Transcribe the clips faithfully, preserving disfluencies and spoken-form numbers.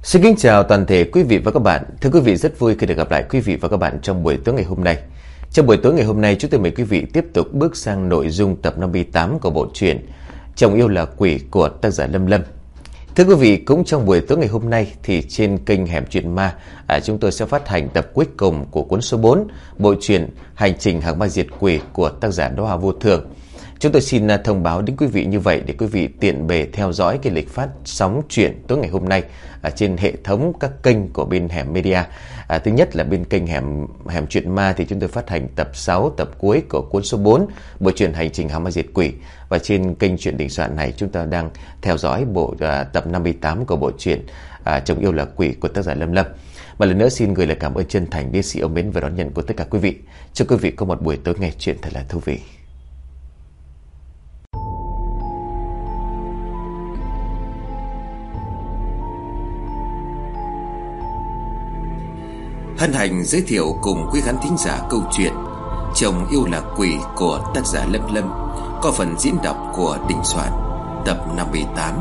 Xin kính chào toàn thể quý vị và các bạn. Thưa quý vị, rất vui khi được gặp lại quý vị và các bạn trong buổi tối ngày hôm nay. Trong buổi tối ngày hôm nay, chúng tôi mời quý vị tiếp tục bước sang nội dung tập năm mươi tám của bộ truyện Chồng Yêu Là Quỷ của tác giả Lâm Lâm. Thưa quý vị, cũng trong buổi tối ngày hôm nay thì trên kênh Hẻm Chuyện Ma, à, chúng tôi sẽ phát hành tập cuối cùng của cuốn số bốn, bộ truyện Hành Trình Hàng Ma Diệt Quỷ của tác giả Đóa Hoa Vô Thường. Chúng tôi xin thông báo đến quý vị như vậy để quý vị tiện bề theo dõi cái lịch phát sóng truyện tối ngày hôm nay ở trên hệ thống các kênh của bên Hẻm Media. À, thứ nhất là bên kênh Hẻm Hẻm Chuyện Ma thì chúng tôi phát hành tập sáu, tập cuối của cuốn số bốn, bộ truyện Hành Trình Hàng Ma Diệt Quỷ. Và trên kênh Truyện Đình Soạn này chúng ta đang theo dõi bộ à, tập năm mươi tám của bộ truyện à, Chồng Yêu Là Quỷ của tác giả Lâm Lâm. Một lần nữa xin gửi lời cảm ơn chân thành đến sự yêu mến và đón nhận của tất cả quý vị. Chúc quý vị có một buổi tối nghe chuyện thật là thú vị. Hân hạnh giới thiệu cùng quý khán thính giả câu chuyện Chồng Yêu Là Quỷ của tác giả Lâm Lâm, có phần diễn đọc của Đình Soạn, tập năm mươi tám.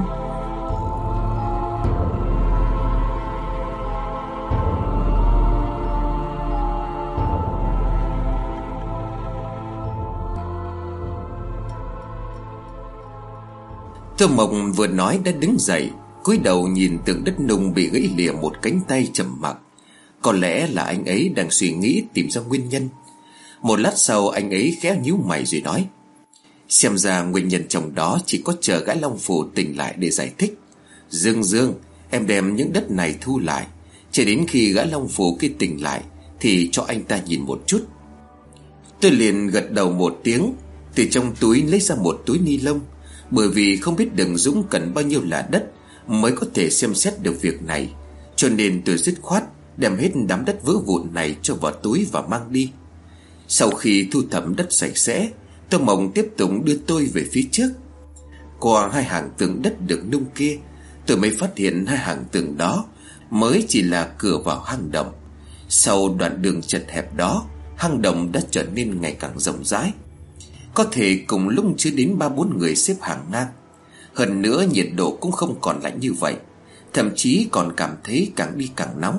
Tô Mộc vừa nói đã đứng dậy, cúi đầu nhìn tượng đất nung bị gãy lìa một cánh tay, trầm mặc. Có lẽ là anh ấy đang suy nghĩ tìm ra nguyên nhân. Một lát sau anh ấy khẽ nhíu mày rồi nói: Xem ra nguyên nhân trong đó chỉ có chờ gã Long Phù tỉnh lại để giải thích. Dương Dương, em đem những đất này thu lại, chỉ đến khi gã Long Phù kia tỉnh lại thì cho anh ta nhìn một chút. Tôi liền gật đầu một tiếng, từ trong túi lấy ra một túi ni lông. Bởi vì không biết Đừng Dũng cần bao nhiêu là đất mới có thể xem xét được việc này, cho nên tôi dứt khoát đem hết đám đất vỡ vụn này cho vào túi và mang đi. Sau khi thu thập đất sạch sẽ, Tô Mộng tiếp tục đưa tôi về phía trước. Qua hai hàng tường đất được nung kia, tôi mới phát hiện hai hàng tường đó mới chỉ là cửa vào hang động. Sau đoạn đường chật hẹp đó, hang động đã trở nên ngày càng rộng rãi, có thể cùng lúc chứa đến ba bốn người xếp hàng ngang. Hơn nữa nhiệt độ cũng không còn lạnh như vậy, thậm chí còn cảm thấy càng đi càng nóng.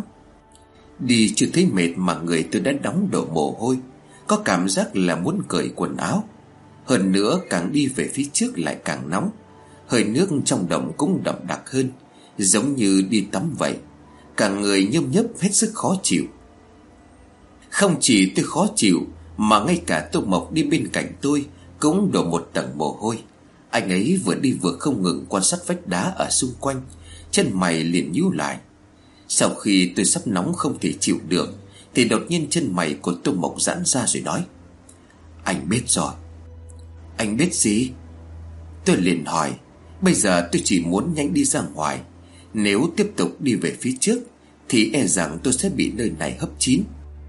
Đi chưa thấy mệt mà người tôi đã đóng đổ mồ hôi, có cảm giác là muốn cởi quần áo. Hơn nữa càng đi về phía trước lại càng nóng, hơi nước trong động cũng đậm đặc hơn, giống như đi tắm vậy. Cả người nhâm nhấp hết sức khó chịu. Không chỉ tôi khó chịu mà ngay cả Tô Mộc đi bên cạnh tôi cũng đổ một tầng mồ hôi. Anh ấy vừa đi vừa không ngừng quan sát vách đá ở xung quanh, chân mày liền nhíu lại. Sau khi tôi sắp nóng không thể chịu được thì đột nhiên chân mày của Tô Mộc giãn ra rồi nói: Anh biết rồi. Anh biết gì? Tôi liền hỏi. Bây giờ tôi chỉ muốn nhanh đi ra ngoài, nếu tiếp tục đi về phía trước thì e rằng tôi sẽ bị nơi này hấp chín.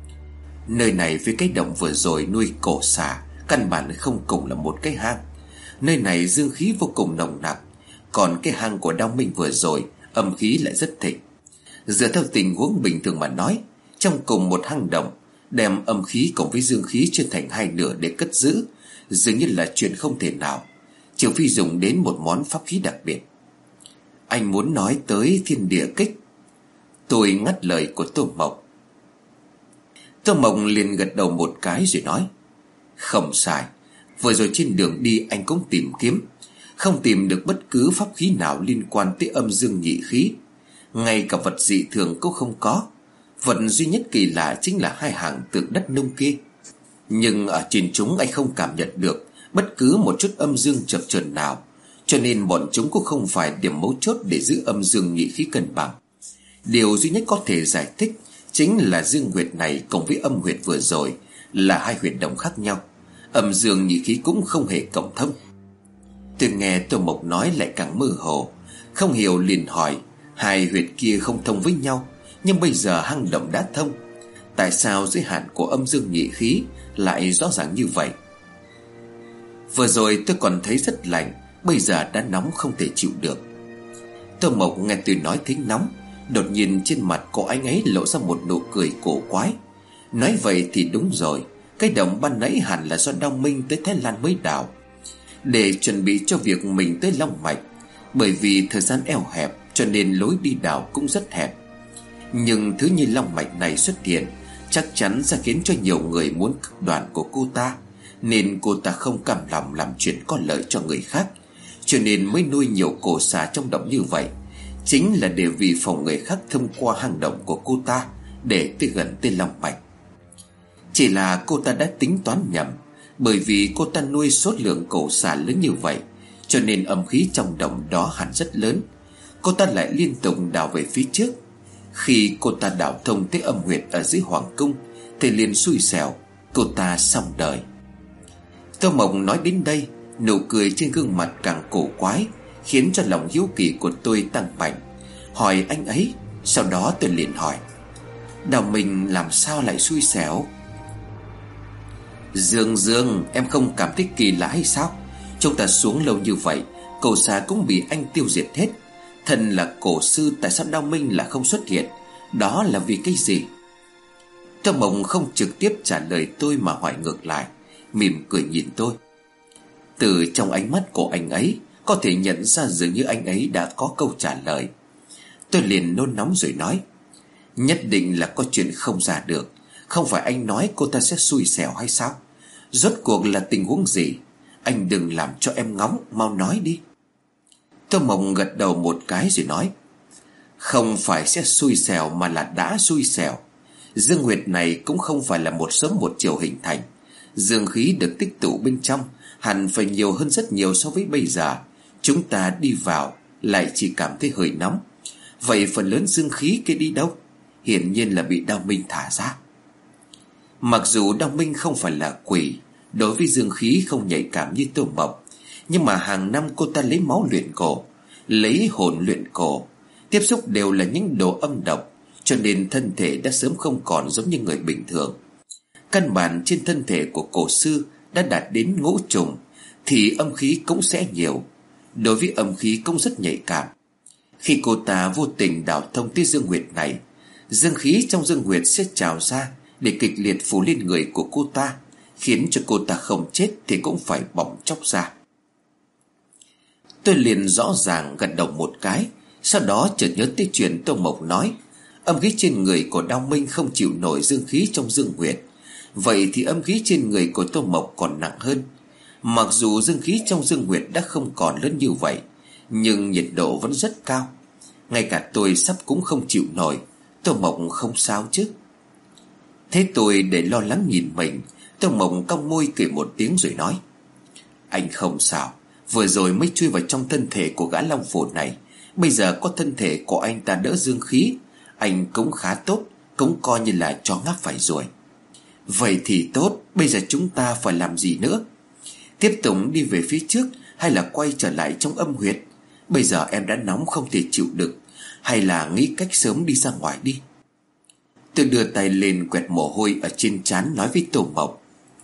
Nơi này với cái động vừa rồi nuôi cổ xà căn bản không cùng là một cái hang. Nơi này dương khí vô cùng nồng nặc, còn cái hang của Đao Minh vừa rồi âm khí lại rất thịnh. Dựa theo tình huống bình thường mà nói, trong cùng một hang động đem âm khí cùng với dương khí chia thành hai nửa để cất giữ dường như là chuyện không thể nào, trừ phi dùng đến một món pháp khí đặc biệt. Anh muốn nói tới thiên địa kích? Tôi ngắt lời của Tô Mộc. Tô Mộc liền gật đầu một cái rồi nói: Không sai, vừa rồi trên đường đi anh cũng tìm kiếm, không tìm được bất cứ pháp khí nào liên quan tới âm dương nhị khí. Ngay cả vật dị thường cũng không có. Vật duy nhất kỳ lạ chính là hai hàng tượng đất nung kia. Nhưng ở trên chúng anh không cảm nhận được bất cứ một chút âm dương chập chờn nào, cho nên bọn chúng cũng không phải điểm mấu chốt để giữ âm dương nhị khí cân bằng. Điều duy nhất có thể giải thích chính là dương huyệt này cộng với âm huyệt vừa rồi là hai huyệt động khác nhau, âm dương nhị khí cũng không hề cộng thông. Tôi nghe Tô Mộc nói lại càng mơ hồ, không hiểu liền hỏi: Hai huyệt kia không thông với nhau, nhưng bây giờ hang động đã thông, tại sao giới hạn của âm dương nhị khí lại rõ ràng như vậy? Vừa rồi tôi còn thấy rất lạnh, bây giờ đã nóng không thể chịu được. Tô Mộc nghe tôi nói thấy nóng, đột nhiên trên mặt cô anh ấy lộ ra một nụ cười cổ quái. Nói vậy thì đúng rồi, cái động ban nãy hẳn là do Đao Minh tới Thái Lan mới đào, để chuẩn bị cho việc mình tới Long Mạch. Bởi vì thời gian eo hẹp cho nên lối đi đào cũng rất hẹp. Nhưng thứ như long mạch này xuất hiện chắc chắn sẽ khiến cho nhiều người muốn cực đoan của cô ta, nên cô ta không cam lòng làm chuyện có lợi cho người khác, cho nên mới nuôi nhiều cổ xà trong động như vậy. Chính là để vì phòng người khác thông qua hang động của cô ta để tới gần tên long mạch. Chỉ là cô ta đã tính toán nhầm, bởi vì cô ta nuôi số lượng cổ xà lớn như vậy, cho nên âm khí trong động đó hẳn rất lớn. Cô ta lại liên tục đào về phía trước. Khi cô ta đào thông tới âm huyệt ở dưới hoàng cung thì liền xui xẻo, cô ta xong đời. Tô Mộc nói đến đây, nụ cười trên gương mặt càng cổ quái, khiến cho lòng hiếu kỳ của tôi tăng mạnh. Hỏi anh ấy. Sau đó tôi liền hỏi: Đào mình làm sao lại xui xẻo? Dương Dương, em không cảm thấy kỳ lạ hay sao? Chúng ta xuống lâu như vậy, cổ xà cũng bị anh tiêu diệt hết. Thần là cổ sư, tại sao Đao Minh là không xuất hiện? Đó là vì cái gì? Tô Mộng không trực tiếp trả lời tôi mà hỏi ngược lại, mỉm cười nhìn tôi. Từ trong ánh mắt của anh ấy có thể nhận ra dường như anh ấy đã có câu trả lời. Tôi liền nôn nóng rồi nói: Nhất định là có chuyện không ra được. Không phải anh nói cô ta sẽ xui xẻo hay sao? Rốt cuộc là tình huống gì? Anh đừng làm cho em ngóng, mau nói đi. Tô Mộng gật đầu một cái rồi nói: Không phải sẽ xui xẻo mà là đã xui xẻo. Dương huyệt này cũng không phải là một sớm một chiều hình thành. Dương khí được tích tụ bên trong hẳn phải nhiều hơn rất nhiều so với bây giờ. Chúng ta đi vào lại chỉ cảm thấy hơi nóng. Vậy phần lớn dương khí kia đi đâu? Hiển nhiên là bị Đao Minh thả ra. Mặc dù Đao Minh không phải là quỷ, đối với dương khí không nhạy cảm như Tô Mộng, nhưng mà hàng năm cô ta lấy máu luyện cổ, lấy hồn luyện cổ, tiếp xúc đều là những đồ âm độc, cho nên thân thể đã sớm không còn giống như người bình thường. Căn bản trên thân thể của cổ sư đã đạt đến ngũ trùng, thì âm khí cũng sẽ nhiều. Đối với âm khí cũng rất nhạy cảm. Khi cô ta vô tình đào thông tới dương huyệt này, dương khí trong dương huyệt sẽ trào ra để kịch liệt phủ lên người của cô ta, khiến cho cô ta không chết thì cũng phải bỏng chóc ra. Tôi liền rõ ràng gật đầu một cái. Sau đó chợt nhớ tới chuyện Tô Mộc nói âm khí trên người của Đao Minh không chịu nổi dương khí trong dương huyệt. Vậy thì âm khí trên người của Tô Mộc còn nặng hơn. Mặc dù dương khí trong dương huyệt đã không còn lớn như vậy, nhưng nhiệt độ vẫn rất cao. Ngay cả tôi sắp cũng không chịu nổi. Tô Mộc không sao chứ? Thế tôi để lo lắng nhìn mình, Tô Mộc cong môi cười một tiếng rồi nói: Anh không sao. Vừa rồi mới chui vào trong thân thể của gã long phổ này. Bây giờ có thân thể của anh ta đỡ dương khí, anh cũng khá tốt, cũng coi như là chó ngáp phải rồi. Vậy thì tốt. Bây giờ chúng ta phải làm gì nữa? Tiếp tục đi về phía trước hay là quay trở lại trong âm huyệt? Bây giờ em đã nóng không thể chịu được, hay là nghĩ cách sớm đi ra ngoài đi? Tôi đưa tay lên quẹt mồ hôi ở trên trán, nói với Tô Mộc.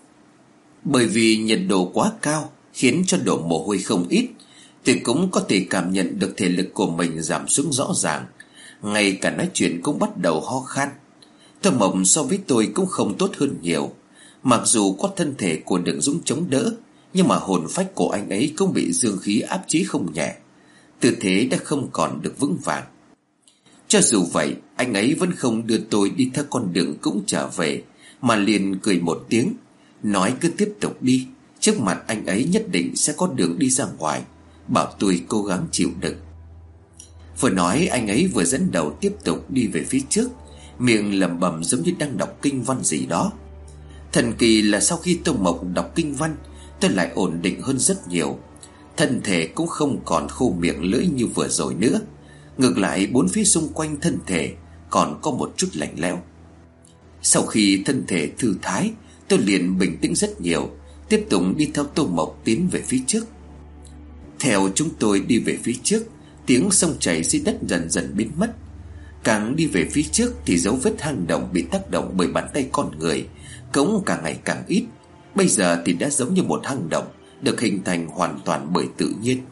Bởi vì nhiệt độ quá cao khiến cho đổ mồ hôi không ít, tôi cũng có thể cảm nhận được thể lực của mình giảm xuống rõ ràng. Ngay cả nói chuyện cũng bắt đầu ho khan. Tô Mộc so với tôi cũng không tốt hơn nhiều. Mặc dù có thân thể của Đường Dũng chống đỡ, nhưng mà hồn phách của anh ấy cũng bị dương khí áp chế không nhẹ. Tư thế đã không còn được vững vàng. Cho dù vậy, anh ấy vẫn không đưa tôi đi theo con đường cũng trở về, mà liền cười một tiếng, nói cứ tiếp tục đi, trước mặt anh ấy nhất định sẽ có đường đi ra ngoài, bảo tôi cố gắng chịu đựng. Vừa nói anh ấy vừa dẫn đầu tiếp tục đi về phía trước, miệng lẩm bẩm giống như đang đọc kinh văn gì đó. Thần kỳ là sau khi Tô Mộc đọc kinh văn, tôi lại ổn định hơn rất nhiều. Thân thể cũng không còn khô miệng lưỡi như vừa rồi nữa. Ngược lại bốn phía xung quanh thân thể còn có một chút lạnh lẽo. Sau khi thân thể thư thái, tôi liền bình tĩnh rất nhiều, tiếp tục đi theo Tô Mộc tiến về phía trước. Theo chúng tôi đi về phía trước, tiếng sông chảy dưới đất dần dần biến mất. Càng đi về phía trước thì dấu vết hang động bị tác động bởi bàn tay con người cũng càng ngày càng ít. Bây giờ thì đã giống như một hang động được hình thành hoàn toàn bởi tự nhiên.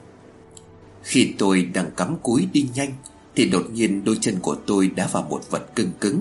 Khi tôi đang cắm cúi đi nhanh thì đột nhiên đôi chân của tôi đá vào một vật cứng cứng.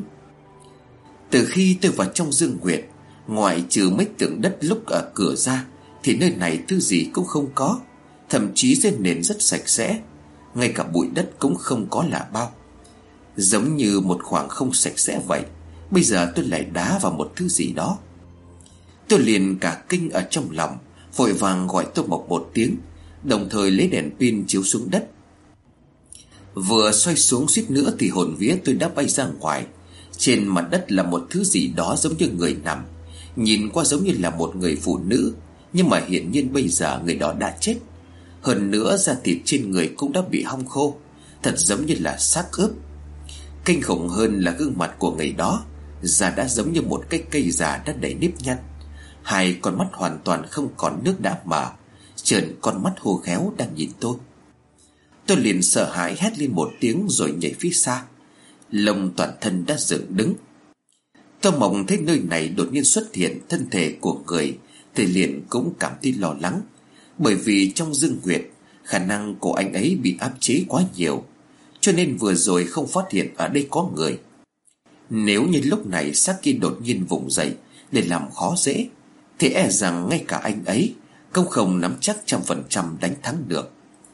Từ khi tôi vào trong dương huyệt, ngoại trừ mấy tượng đất lúc ở cửa ra thì nơi này thứ gì cũng không có. Thậm chí dưới nền rất sạch sẽ. ngay cả bụi đất cũng không có là bao. Giống như một khoảng không sạch sẽ vậy. Bây giờ tôi lại đá vào một thứ gì đó. Tôi liền cả kinh ở trong lòng, vội vàng gọi Tô Mộc một tiếng, đồng thời lấy đèn pin chiếu xuống đất. Vừa xoay xuống suýt nữa thì hồn vía tôi đã bay ra ngoài. Trên mặt đất là một thứ gì đó giống như người nằm, nhìn qua giống như là một người phụ nữ, nhưng mà hiển nhiên bây giờ người đó đã chết. Hơn nữa da thịt trên người cũng đã bị hong khô, thật giống như là xác ướp. Kinh khủng hơn là gương mặt của người đó, da đã giống như một cái cây già đã đầy nếp nhăn. Hai con mắt hoàn toàn không còn nước đã mở, trợn con mắt hô khéo đang nhìn tôi. Tôi liền sợ hãi hét lên một tiếng rồi nhảy phía xa. Lông toàn thân đã dựng đứng. Tô Mộc thấy nơi này đột nhiên xuất hiện thân thể của người thì liền cũng cảm thấy lo lắng, bởi vì trong dương huyệt khả năng của anh ấy bị áp chế quá nhiều, cho nên vừa rồi không phát hiện ở đây có người. Nếu như lúc này xác kia đột nhiên vùng dậy để làm khó dễ thì e rằng ngay cả anh ấy cũng không nắm chắc trăm phần trăm đánh thắng được.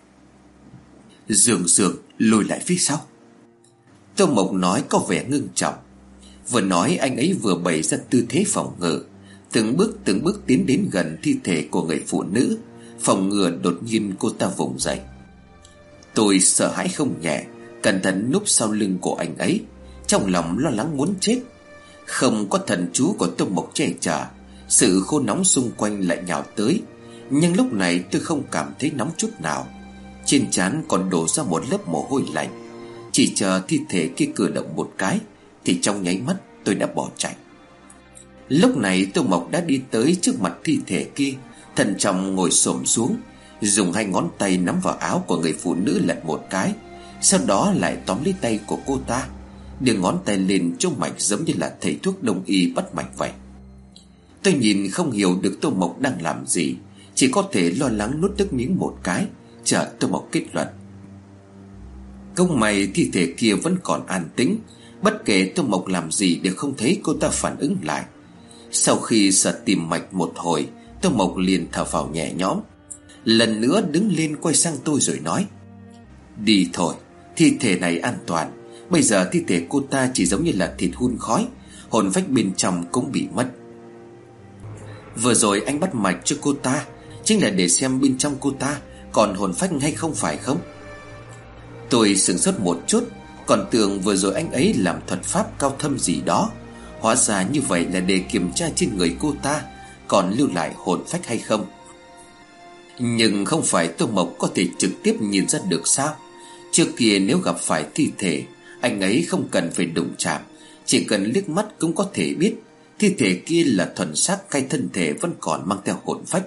Dường dường lùi lại phía sau, Tô Mộc nói có vẻ ngưng trọng. Vừa nói anh ấy vừa bày ra tư thế phòng ngự, từng bước từng bước tiến đến gần thi thể của người phụ nữ, phòng ngừa đột nhiên cô ta vùng dậy. Tôi sợ hãi không nhẹ, cẩn thận núp sau lưng của anh ấy, trong lòng lo lắng muốn chết. Không có thần chú của Tô Mộc che chở, sự khô nóng xung quanh lại nhào tới. Nhưng lúc này tôi không cảm thấy nóng chút nào, trên trán còn đổ ra một lớp mồ hôi lạnh. Chỉ chờ thi thể kia cử động một cái thì trong nháy mắt tôi đã bỏ chạy. Lúc này Tô Mộc đã đi tới trước mặt thi thể kia, thận trọng ngồi xổm xuống, dùng hai ngón tay nắm vào áo của người phụ nữ lật một cái, sau đó lại tóm lấy tay của cô ta, đưa ngón tay lên trông mạch giống như là thầy thuốc đông y bắt mạch vậy. Tôi nhìn không hiểu được Tô Mộc đang làm gì, chỉ có thể lo lắng nuốt nước miếng một cái, chờ Tô Mộc kết luận. Công mày thi thể kia vẫn còn an tĩnh, bất kể Tô Mộc làm gì đều không thấy cô ta phản ứng lại. Sau khi sờ tìm mạch một hồi, Tô Mộc liền thở phào nhẹ nhõm, lần nữa đứng lên quay sang tôi rồi nói: Đi thôi, thi thể này an toàn. Bây giờ thi thể cô ta chỉ giống như là thịt hun khói, hồn phách bên trong cũng bị mất. Vừa rồi anh bắt mạch cho cô ta chính là để xem bên trong cô ta còn hồn phách hay không, phải không? Tôi sửng sốt một chút, còn tưởng vừa rồi anh ấy làm thuật pháp cao thâm gì đó, hóa ra như vậy là để kiểm tra trên người cô ta còn lưu lại hồn phách hay không. Nhưng không phải Tô Mộc có thể trực tiếp nhìn ra được sao? Trước kia nếu gặp phải thi thể, anh ấy không cần phải đụng chạm, chỉ cần liếc mắt cũng có thể biết thi thể kia là thuần xác hay thân thể vẫn còn mang theo hồn phách.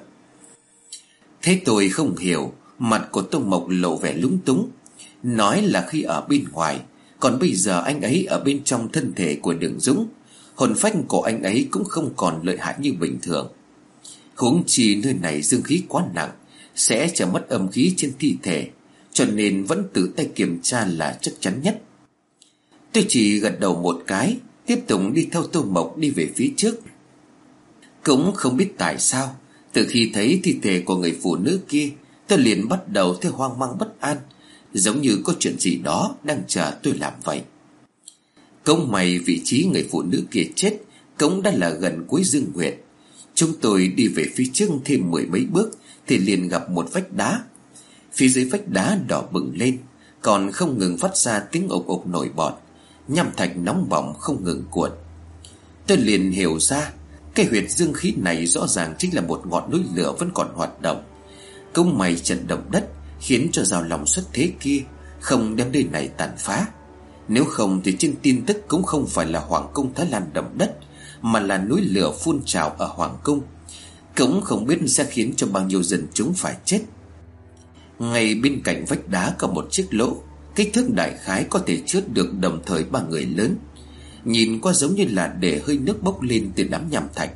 Thế tôi không hiểu, mặt của Tô Mộc lộ vẻ lúng túng, nói là khi ở bên ngoài, còn bây giờ anh ấy ở bên trong thân thể của Đường Dũng, hồn phách của anh ấy cũng không còn lợi hại như bình thường. Huống chi nơi này dương khí quá nặng, sẽ trở mất âm khí trên thi thể, cho nên vẫn tự tay kiểm tra là chắc chắn nhất. Tôi chỉ gật đầu một cái, tiếp tục đi theo Tô Mộc đi về phía trước. Cũng không biết tại sao, từ khi thấy thi thể của người phụ nữ kia, tôi liền bắt đầu thấy hoang mang bất an, giống như có chuyện gì đó đang chờ tôi làm vậy. Cũng may vị trí người phụ nữ kia chết cũng đã là gần cuối dương huyệt. Chúng tôi đi về phía trước thêm mười mấy bước thì liền gặp một vách đá. Phía dưới vách đá đỏ bừng lên, còn không ngừng phát ra tiếng ộc ộc nổi bọt, nham thạch nóng bỏng không ngừng cuộn. Tôi liền hiểu ra, cái huyệt dương khí này rõ ràng chính là một ngọn núi lửa vẫn còn hoạt động. Cũng may trận động đất khiến cho rào lòng xuất thế kia không đem nơi này tàn phá. Nếu không thì trên tin tức cũng không phải là Hoàng cung Thái Lan động đất, mà là núi lửa phun trào ở Hoàng cung. Cũng không biết sẽ khiến cho bao nhiêu dân chúng phải chết. Ngay bên cạnh vách đá có một chiếc lỗ, kích thước đại khái có thể chứa được đồng thời ba người lớn. Nhìn qua giống như là để hơi nước bốc lên từ đám nham thạch.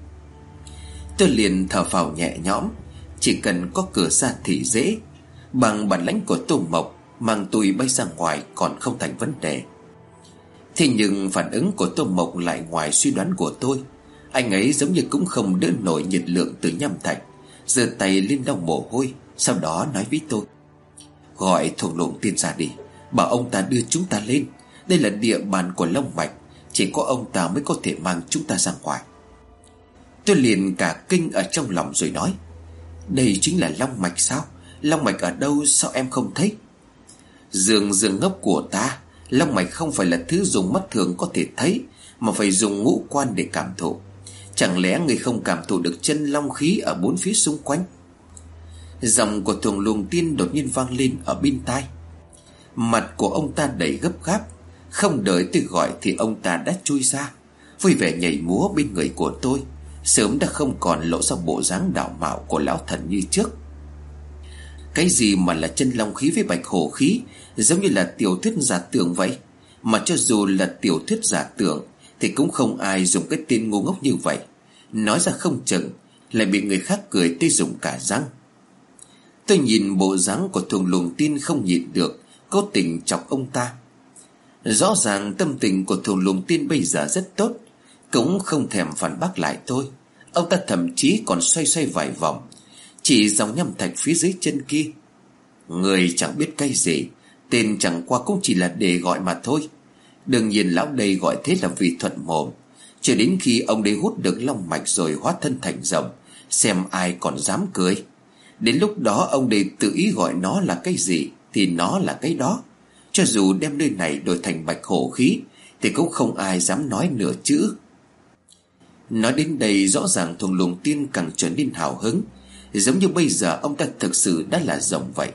Tôi liền thở phào nhẹ nhõm, chỉ cần có cửa ra thì dễ. Bằng bản lãnh của Tô Mộc, mang tôi bay ra ngoài còn không thành vấn đề. Thế nhưng phản ứng của Tô Mộc lại ngoài suy đoán của tôi. Anh ấy giống như cũng không đỡ nổi nhiệt lượng từ nham thạch, giơ tay lên lau mồ hôi, sau đó nói với tôi: Gọi Thuồng Luồng Tiên ra đi, bảo ông ta đưa chúng ta lên. Đây là địa bàn của Long Mạch, chỉ có ông ta mới có thể mang chúng ta ra ngoài. Tôi liền cả kinh ở trong lòng rồi nói: đây chính là Long Mạch sao? Long Mạch ở đâu sao em không thấy? Dương Dương ngốc của ta, Long Mạch không phải là thứ dùng mắt thường có thể thấy, mà phải dùng ngũ quan để cảm thụ. Chẳng lẽ người không cảm thụ được chân long khí ở bốn phía xung quanh? Giọng của Thuồng Luồng Tiên đột nhiên vang lên ở bên tai. Mặt của ông ta đầy gấp gáp. Không đợi tôi gọi thì ông ta đã chui ra, vui vẻ nhảy múa bên người của tôi, sớm đã không còn lộ ra bộ dáng đạo mạo của lão thần như trước. Cái gì mà là chân long khí với bạch hổ khí, giống như là tiểu thuyết giả tưởng vậy. Mà cho dù là tiểu thuyết giả tưởng thì cũng không ai dùng cái tên ngu ngốc như vậy. Nói ra không chừng lại bị người khác cười tê rụng cả răng. Tôi nhìn bộ dáng của Thuồng Luồng Tiên không nhịn được, cố tình chọc ông ta. Rõ ràng tâm tình của Thuồng Luồng Tiên bây giờ rất tốt, cũng không thèm phản bác lại tôi. Ông ta thậm chí còn xoay xoay vài vòng, chỉ dòng nhâm thạch phía dưới chân kia. Người chẳng biết cái gì, tên chẳng qua cũng chỉ là để gọi mà thôi. Đương nhiên lão đây gọi thế là vì thuận mồm. Cho đến khi ông đây hút được long mạch rồi hóa thân thành rồng, xem ai còn dám cười. Đến lúc đó ông đây tự ý gọi nó là cái gì thì nó là cái đó. Cho dù đem nơi này đổi thành bạch hổ khí thì cũng không ai dám nói nửa chữ. Nói đến đây rõ ràng Thuồng Luồng Tiên càng trở nên hào hứng, giống như bây giờ ông ta thực sự đã là rồng vậy.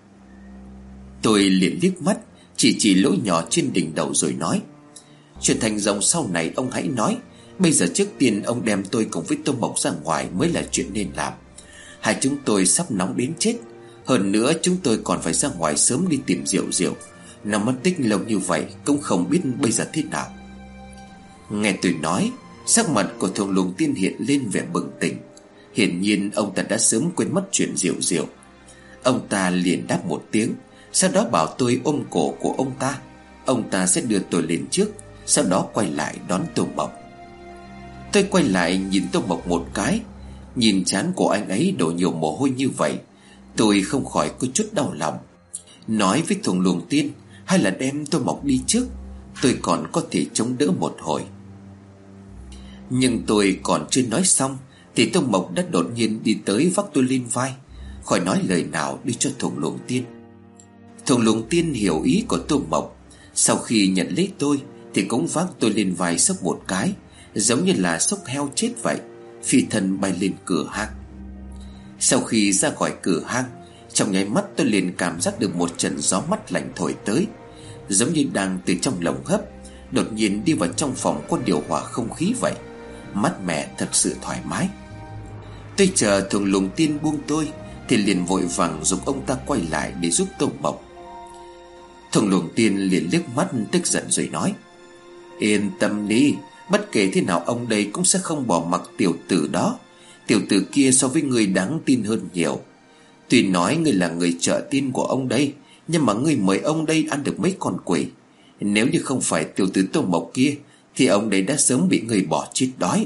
Tôi liền liếc mắt, chỉ chỉ lỗ nhỏ trên đỉnh đầu rồi nói: chuyện thành rồng sau này ông hãy nói. Bây giờ trước tiên ông đem tôi cùng với Tô Mộc ra ngoài mới là chuyện nên làm. Hai chúng tôi sắp nóng đến chết. Hơn nữa chúng tôi còn phải ra ngoài sớm đi tìm Diệu Diệu. Nằm mất tích lâu như vậy cũng không biết bây giờ thế nào. Nghe tôi nói, sắc mặt của Thuồng Luồng Tiên hiện lên vẻ bừng tỉnh. Hiển nhiên ông ta đã sớm quên mất chuyện Diệu Diệu. Ông ta liền đáp một tiếng, sau đó bảo tôi ôm cổ của ông ta. Ông ta sẽ đưa tôi lên trước, sau đó quay lại đón Tô Mộc. Tôi quay lại nhìn Tô Mộc một cái. Nhìn trán của anh ấy đổ nhiều mồ hôi như vậy, tôi không khỏi có chút đau lòng. Nói với Thuồng Luồng Tiên, hay là đem Tô Mộc đi trước, tôi còn có thể chống đỡ một hồi. Nhưng tôi còn chưa nói xong thì Tô Mộc đã đột nhiên đi tới vác tôi lên vai, khỏi nói lời nào đi cho Thuồng Luồng Tiên. Thuồng Luồng Tiên hiểu ý của Tô Mộc, sau khi nhận lấy tôi thì cũng vác tôi lên vai xốc một cái, giống như là xốc heo chết vậy, phi thân bay lên cửa hang. Sau khi ra khỏi cửa hang, trong nháy mắt tôi liền cảm giác được một trận gió mát lạnh thổi tới, giống như đang từ trong lồng hấp đột nhiên đi vào trong phòng có điều hòa không khí vậy. Mát mẻ thật sự thoải mái. Tôi chờ Thuồng Luồng Tiên buông tôi thì liền vội vàng dục ông ta quay lại để giúp Tô Mộc. Thuồng Luồng Tiên liền liếc mắt tức giận rồi nói: yên tâm đi, bất kể thế nào ông đây cũng sẽ không bỏ mặc tiểu tử đó. Tiểu tử kia so với người đáng tin hơn nhiều. Tuy nói ngươi là người trợ tin của ông đây, nhưng mà ngươi mời ông đây ăn được mấy con quỷ. Nếu như không phải tiểu tử Tô Mộc kia thì ông đây đã sớm bị người bỏ chết đói.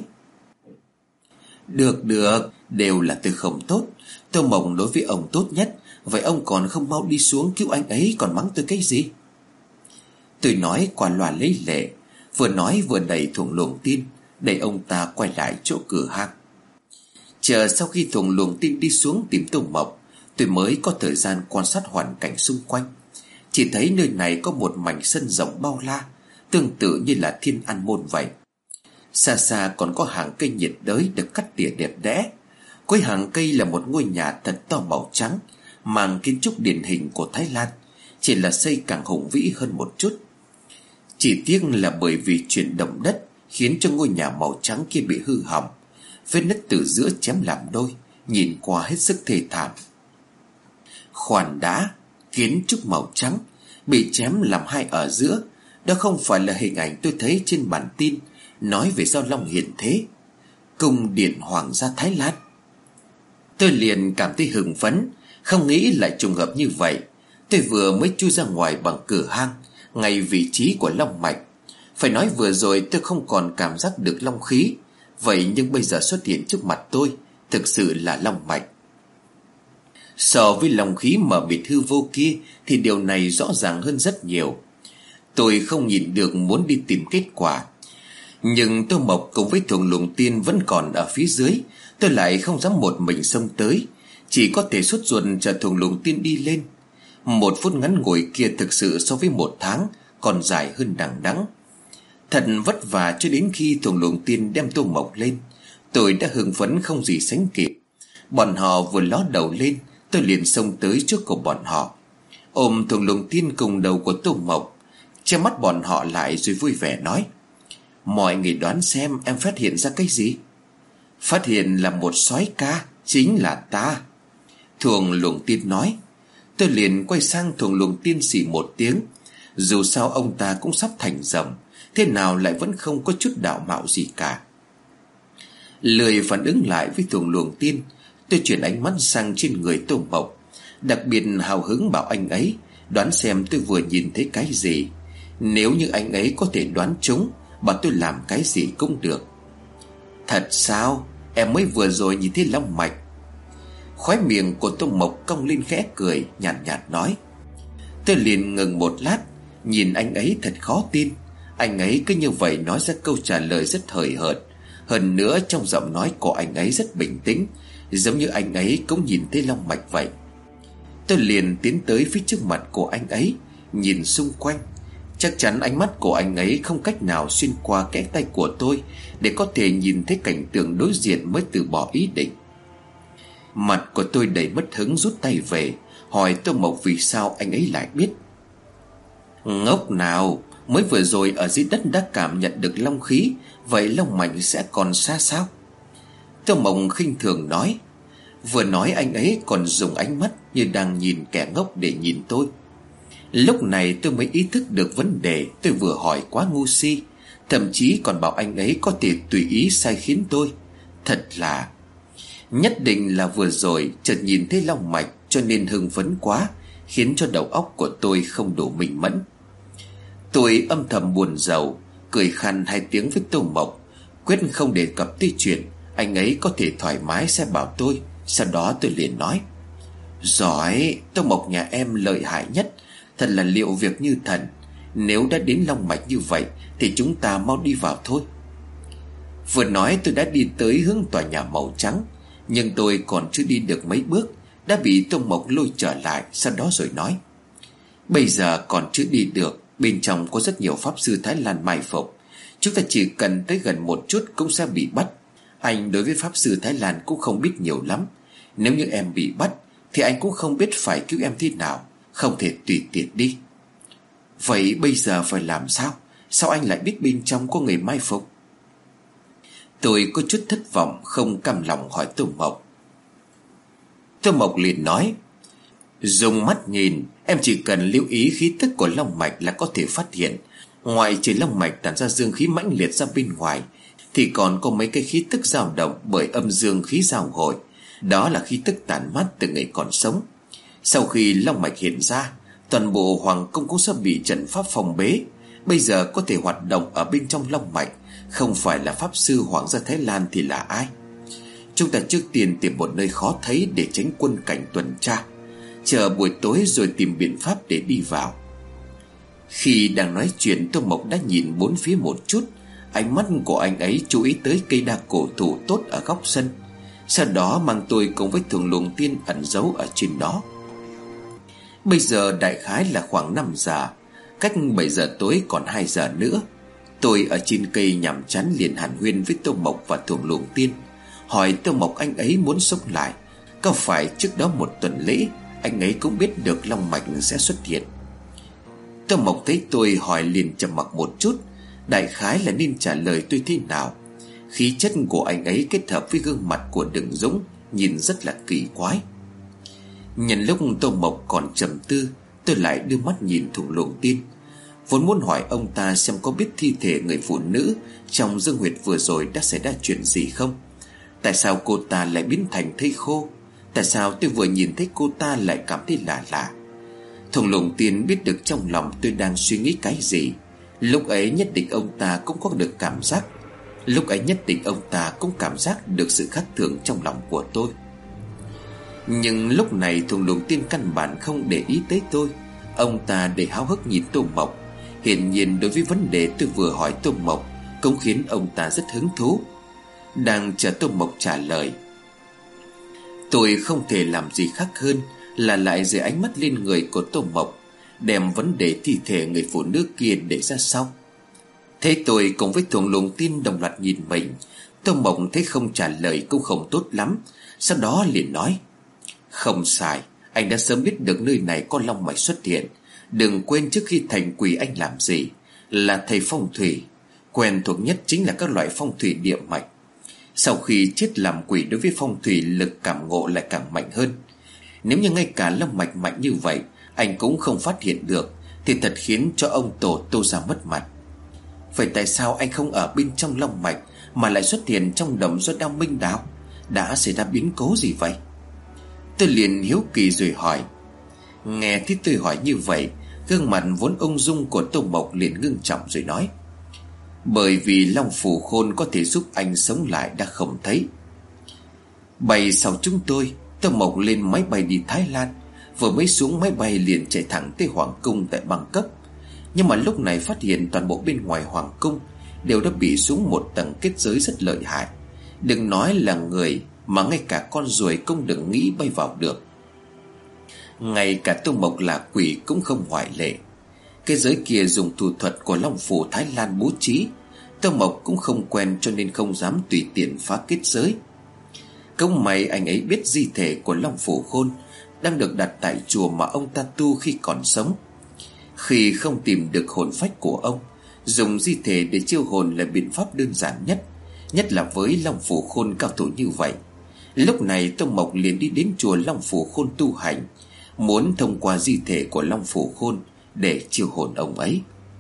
Được được, đều là tôi không tốt. Tô Mộc đối với ông tốt nhất, vậy ông còn không mau đi xuống cứu anh ấy, còn mắng tôi cái gì? Tôi nói qua loa lấy lệ, vừa nói vừa đẩy Thuồng Luồng Tiên, đẩy ông ta quay lại chỗ cửa hang. Chờ sau khi Thuồng Luồng Tiên đi xuống tìm Tô Mộc, tôi mới có thời gian quan sát hoàn cảnh xung quanh. Chỉ thấy nơi này có một mảnh sân rộng bao la, tương tự như là Thiên An Môn vậy. Xa xa còn có hàng cây nhiệt đới được cắt tỉa đẹp đẽ. Cuối hàng cây là một ngôi nhà thật to màu trắng, mang kiến trúc điển hình của Thái Lan, chỉ là xây càng hùng vĩ hơn một chút. Chỉ tiếc là bởi vì chuyển động đất khiến cho ngôi nhà màu trắng kia bị hư hỏng, vết nứt từ giữa chém làm đôi, nhìn qua hết sức thê thảm. Khoan đã, kiến trúc màu trắng bị chém làm hai ở giữa, đó không phải là hình ảnh tôi thấy trên bản tin nói về Giao Long hiện thế, cung điện hoàng gia Thái Lan. Tôi liền cảm thấy hưng phấn, không nghĩ lại trùng hợp như vậy. Tôi vừa mới chui ra ngoài bằng cửa hang, ngay vị trí của long mạch. Phải nói vừa rồi tôi không còn cảm giác được long khí, vậy nhưng bây giờ xuất hiện trước mặt tôi thực sự là long mạch. So với lòng khí mờ mịt hư vô kia thì điều này rõ ràng hơn rất nhiều. Tôi không nhịn được muốn đi tìm kết quả. Nhưng Tô Mộc cùng với Thuồng Luồng Tiên vẫn còn ở phía dưới. Tôi lại không dám một mình xông tới, chỉ có thể sốt ruột chờ Thuồng Luồng Tiên đi lên. Một phút ngắn ngủi kia thực sự so với một tháng còn dài hơn đằng đẵng. Thật vất vả cho đến khi Thuồng Luồng Tiên đem Tô Mộc lên, tôi đã hưng phấn không gì sánh kịp. Bọn họ vừa ló đầu lên, tôi liền xông tới trước của bọn họ, ôm Thuồng Luồng Tiên cùng đầu của Tô Mộc, che mắt bọn họ lại rồi vui vẻ nói: mọi người đoán xem em phát hiện ra cái gì? Phát hiện là một soái ca, chính là ta. Thuồng Luồng Tiên nói. Tôi liền quay sang Thuồng Luồng Tiên xì một tiếng. Dù sao ông ta cũng sắp thành rồng, thế nào lại vẫn không có chút đạo mạo gì cả. Lười phản ứng lại với Thuồng Luồng Tiên, tôi chuyển ánh mắt sang trên người Tô Mộc, đặc biệt hào hứng bảo anh ấy đoán xem tôi vừa nhìn thấy cái gì. Nếu như anh ấy có thể đoán trúng, bảo tôi làm cái gì cũng được. Thật sao? Em mới vừa rồi nhìn thấy long mạch. Khóe miệng của Tô Mộc cong lên khẽ cười, nhàn nhạt, nhạt nói. Tôi liền ngừng một lát, nhìn anh ấy thật khó tin. Anh ấy cứ như vậy nói ra câu trả lời rất hời hợt. Hơn nữa trong giọng nói của anh ấy rất bình tĩnh, giống như anh ấy cũng nhìn thấy long mạch vậy. Tôi liền tiến tới phía trước mặt của anh ấy, nhìn xung quanh. Chắc chắn ánh mắt của anh ấy không cách nào xuyên qua kẽ tay của tôi để có thể nhìn thấy cảnh tượng đối diện mới từ bỏ ý định. Mặt của tôi đầy mất hứng, rút tay về, hỏi Tô Mộc vì sao anh ấy lại biết. Ngốc nào, mới vừa rồi ở dưới đất đã cảm nhận được long khí, vậy long mạch sẽ còn xa sao? Tô Mộc khinh thường nói. Vừa nói anh ấy còn dùng ánh mắt như đang nhìn kẻ ngốc để nhìn tôi. Lúc này tôi mới ý thức được vấn đề tôi vừa hỏi quá ngu si, thậm chí còn bảo anh ấy có thể tùy ý sai khiến tôi. Thật là nhất định là vừa rồi chợt nhìn thấy long mạch cho nên hưng phấn quá, khiến cho đầu óc của tôi không đủ minh mẫn. Tôi âm thầm buồn rầu, cười khan hai tiếng với Tô Mộc, quyết không đề cập tới chuyện anh ấy có thể thoải mái sẽ bảo tôi. Sau đó tôi liền nói: giỏi, Tô Mộc nhà em lợi hại nhất, thật là liệu việc như thần. Nếu đã đến long mạch như vậy thì chúng ta mau đi vào thôi. Vừa nói tôi đã đi tới hướng tòa nhà màu trắng, nhưng tôi còn chưa đi được mấy bước đã bị Tô Mộc lôi trở lại. Sau đó rồi nói: bây giờ còn chưa đi được, bên trong có rất nhiều pháp sư Thái Lan mai phục, chúng ta chỉ cần tới gần một chút cũng sẽ bị bắt. Anh đối với pháp sư Thái Lan cũng không biết nhiều lắm. Nếu như em bị bắt thì anh cũng không biết phải cứu em thế nào, không thể tùy tiện đi. Vậy bây giờ phải làm sao? Sao anh lại biết bên trong có người mai phục? Tôi có chút thất vọng, không cam lòng hỏi Tô Mộc. Tô Mộc liền nói: dùng mắt nhìn, em chỉ cần lưu ý khí tức của long mạch là có thể phát hiện. Ngoài trừ long mạch tản ra dương khí mãnh liệt ra bên ngoài, thì còn có mấy cái khí tức dao động bởi âm dương khí giao hội. Đó là khí tức tản mát từ người còn sống. Sau khi long mạch hiện ra, toàn bộ hoàng cung cũng sẽ bị trận pháp phòng bế. Bây giờ có thể hoạt động ở bên trong long mạch không phải là pháp sư hoàng gia Thái Lan thì là ai? Chúng ta trước tiên tìm một nơi khó thấy để tránh quân cảnh tuần tra, chờ buổi tối rồi tìm biện pháp để đi vào. Khi đang nói chuyện, Tô Mộc đã nhìn bốn phía một chút. Ánh mắt của anh ấy chú ý tới cây đa cổ thụ tốt ở góc sân, sau đó mang tôi cùng với Thuồng Luồng Tiên ẩn giấu ở trên đó. Bây giờ đại khái là khoảng năm giờ, cách bảy giờ tối còn hai giờ nữa. Tôi ở trên cây nhàm chán liền hàn huyên với Tô Mộc và Thuồng Luồng Tiên, hỏi Tô Mộc anh ấy muốn sống lại, có phải trước đó một tuần lễ anh ấy cũng biết được long mạch sẽ xuất hiện. Tô Mộc thấy tôi hỏi liền trầm mặc một chút, đại khái là nên trả lời tôi thế nào. Khí chất của anh ấy kết hợp với gương mặt của Đừng Dũng nhìn rất là kỳ quái. Nhân lúc Tô Mộc còn trầm tư, tôi lại đưa mắt nhìn Thuồng Luồng Tiên, vốn muốn hỏi ông ta xem có biết thi thể người phụ nữ trong dương huyệt vừa rồi đã xảy ra chuyện gì không. Tại sao cô ta lại biến thành thây khô? Tại sao tôi vừa nhìn thấy cô ta lại cảm thấy lạ lạ? Thuồng Luồng Tiên biết được trong lòng tôi đang suy nghĩ cái gì. Lúc ấy nhất định ông ta cũng có được cảm giác. Lúc ấy nhất định ông ta cũng cảm giác được sự khác thường trong lòng của tôi. Nhưng lúc này Thùng Lũng Tiên căn bản không để ý tới tôi. Ông ta để háo hức nhìn Tô Mộc. Hiển nhiên đối với vấn đề tôi vừa hỏi Tô Mộc cũng khiến ông ta rất hứng thú. Đang chờ Tô Mộc trả lời, tôi không thể làm gì khác hơn là lại rời ánh mắt lên người của Tô Mộc, đem vấn đề thi thể người phụ nữ kia để ra sau. Thế tôi cùng với Thùng Lũng Tiên đồng loạt nhìn mình. Tô Mộc thấy không trả lời cũng không tốt lắm, sau đó liền nói: Không sai, anh đã sớm biết được nơi này có long mạch xuất hiện. Đừng quên trước khi thành quỷ anh làm gì? Là thầy phong thủy, quen thuộc nhất chính là các loại phong thủy địa mạch. Sau khi chết làm quỷ, đối với phong thủy lực cảm ngộ lại càng mạnh hơn. Nếu như ngay cả long mạch mạnh như vậy anh cũng không phát hiện được thì thật khiến cho ông tổ Tô gia mất mặt. Vậy tại sao anh không ở bên trong long mạch mà lại xuất hiện trong đầm do Đao Minh đào? Đã xảy ra biến cố gì vậy? Tôi liền hiếu kỳ rồi hỏi. Nghe thấy tôi hỏi như vậy, gương mặt vốn ung dung của Tô Mộc liền ngưng trọng rồi nói: Bởi vì long phù khôn có thể giúp anh sống lại đã không thấy. Bay sau chúng tôi, Tô Mộc lên máy bay đi Thái Lan. Vừa mới xuống máy bay liền chạy thẳng tới Hoàng cung tại Bangkok. Nhưng mà lúc này phát hiện toàn bộ bên ngoài Hoàng cung đều đã bị xuống một tầng kết giới rất lợi hại. Đừng nói là người, mà ngay cả con ruồi cũng đừng nghĩ bay vào được. Ngay cả Tô Mộc là quỷ cũng không ngoại lệ. Cái giới kia dùng thủ thuật của Long Phủ Thái Lan bố trí. Tô Mộc cũng không quen cho nên không dám tùy tiện phá kết giới. Cũng may anh ấy biết di thể của Long Phủ Khôn đang được đặt tại chùa mà ông ta tu khi còn sống. Khi không tìm được hồn phách của ông, dùng di thể để chiêu hồn là biện pháp đơn giản nhất, nhất là với Long Phủ Khôn cao thủ như vậy. Lúc này Tô Mộc liền đi đến chùa Long Phủ Khôn tu hành, muốn thông qua di thể của Long Phủ Khôn để chiêu hồn ông ấy.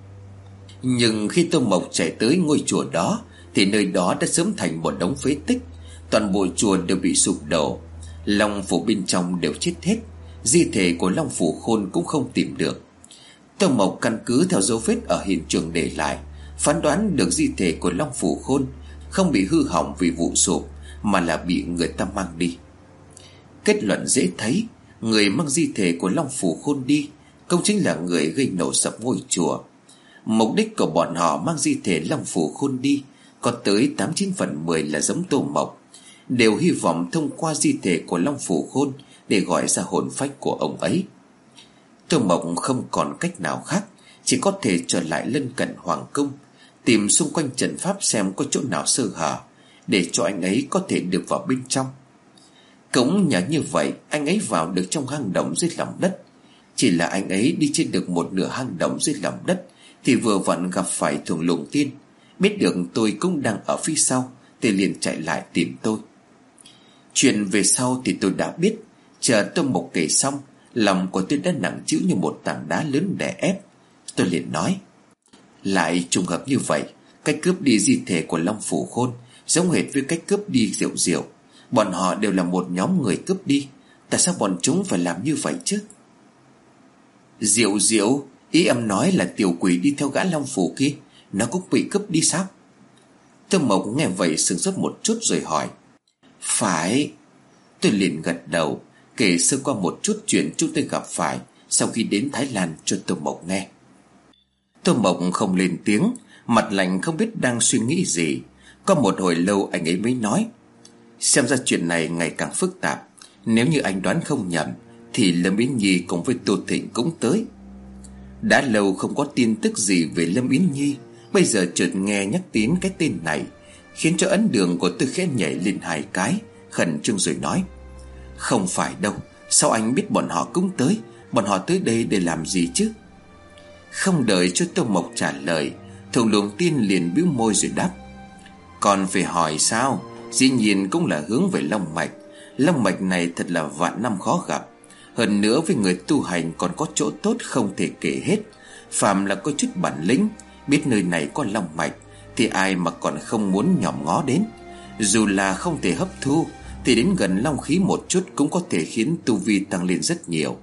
Nhưng khi Tô Mộc chạy tới ngôi chùa đó thì nơi đó đã sớm thành một đống phế tích. Toàn bộ chùa đều bị sụp đổ, Long Phủ bên trong đều chết hết. Di thể của Long Phủ Khôn cũng không tìm được. Tô Mộc căn cứ theo dấu vết ở hiện trường để lại, phán đoán được di thể của Long Phủ Khôn không bị hư hỏng vì vụ sụp, mà là bị người ta mang đi. Kết luận dễ thấy, người mang di thể của Long Phủ Khôn đi cũng chính là người gây nổ sập ngôi chùa. Mục đích của bọn họ mang di thể Long Phủ Khôn đi có tới tám chín phần mười là giống Tô Mộc, đều hy vọng thông qua di thể của Long Phủ Khôn để gọi ra hồn phách của ông ấy. Tô Mộc không còn cách nào khác, chỉ có thể trở lại lân cận Hoàng cung, tìm xung quanh trận pháp xem có chỗ nào sơ hở để cho anh ấy có thể được vào bên trong. Cũng nhờ như vậy anh ấy vào được trong hang động dưới lòng đất. Chỉ là anh ấy đi trên được một nửa hang động dưới lòng đất thì vừa vặn gặp phải Thùng Lũng Tiên. Biết được tôi cũng đang ở phía sau thì liền chạy lại tìm tôi. Chuyện về sau thì tôi đã biết. Chờ Tô Mộc kể xong, lòng của tôi đã nặng trĩu như một tảng đá lớn đè ép. Tôi liền nói: Lại trùng hợp như vậy, cách cướp đi di thể của Long Phủ Khôn giống hệt với cách cướp đi Diệu Diệu. Bọn họ đều là một nhóm người cướp đi. Tại sao bọn chúng phải làm như vậy chứ? Diệu Diệu, ý em nói là tiểu quỷ đi theo gã Long Phủ kia, nó cũng bị cướp đi sao? Tô Mộc nghe vậy sửng sốt một chút rồi hỏi: Phải. Tôi liền gật đầu, kể sơ qua một chút chuyện chúng tôi gặp phải sau khi đến Thái Lan cho Tô Mộc nghe. Tô Mộc không lên tiếng, mặt lạnh không biết đang suy nghĩ gì. Có một hồi lâu anh ấy mới nói: Xem ra chuyện này ngày càng phức tạp. Nếu như anh đoán không nhầm thì Lâm Yến Nhi cùng với Tô Thịnh cũng tới. Đã lâu không có tin tức gì về Lâm Yến Nhi, bây giờ chợt nghe nhắc đến cái tên này, khiến cho ấn đường của tôi khẽ nhảy lên hai cái, khẩn trương rồi nói: Không phải đâu, sao anh biết bọn họ cũng tới? Bọn họ tới đây để làm gì chứ? Không đợi cho Tô Mộc trả lời, Thùng Lũng Tiên liền bĩu môi rồi đáp: Còn phải hỏi sao? Dĩ nhiên cũng là hướng về long mạch. Long mạch này thật là vạn năm khó gặp. Hơn nữa với người tu hành còn có chỗ tốt không thể kể hết. Phàm là có chút bản lĩnh, biết nơi này có long mạch thì ai mà còn không muốn nhòm ngó đến. Dù là không thể hấp thu thì đến gần long khí một chút cũng có thể khiến tu vi tăng lên rất nhiều.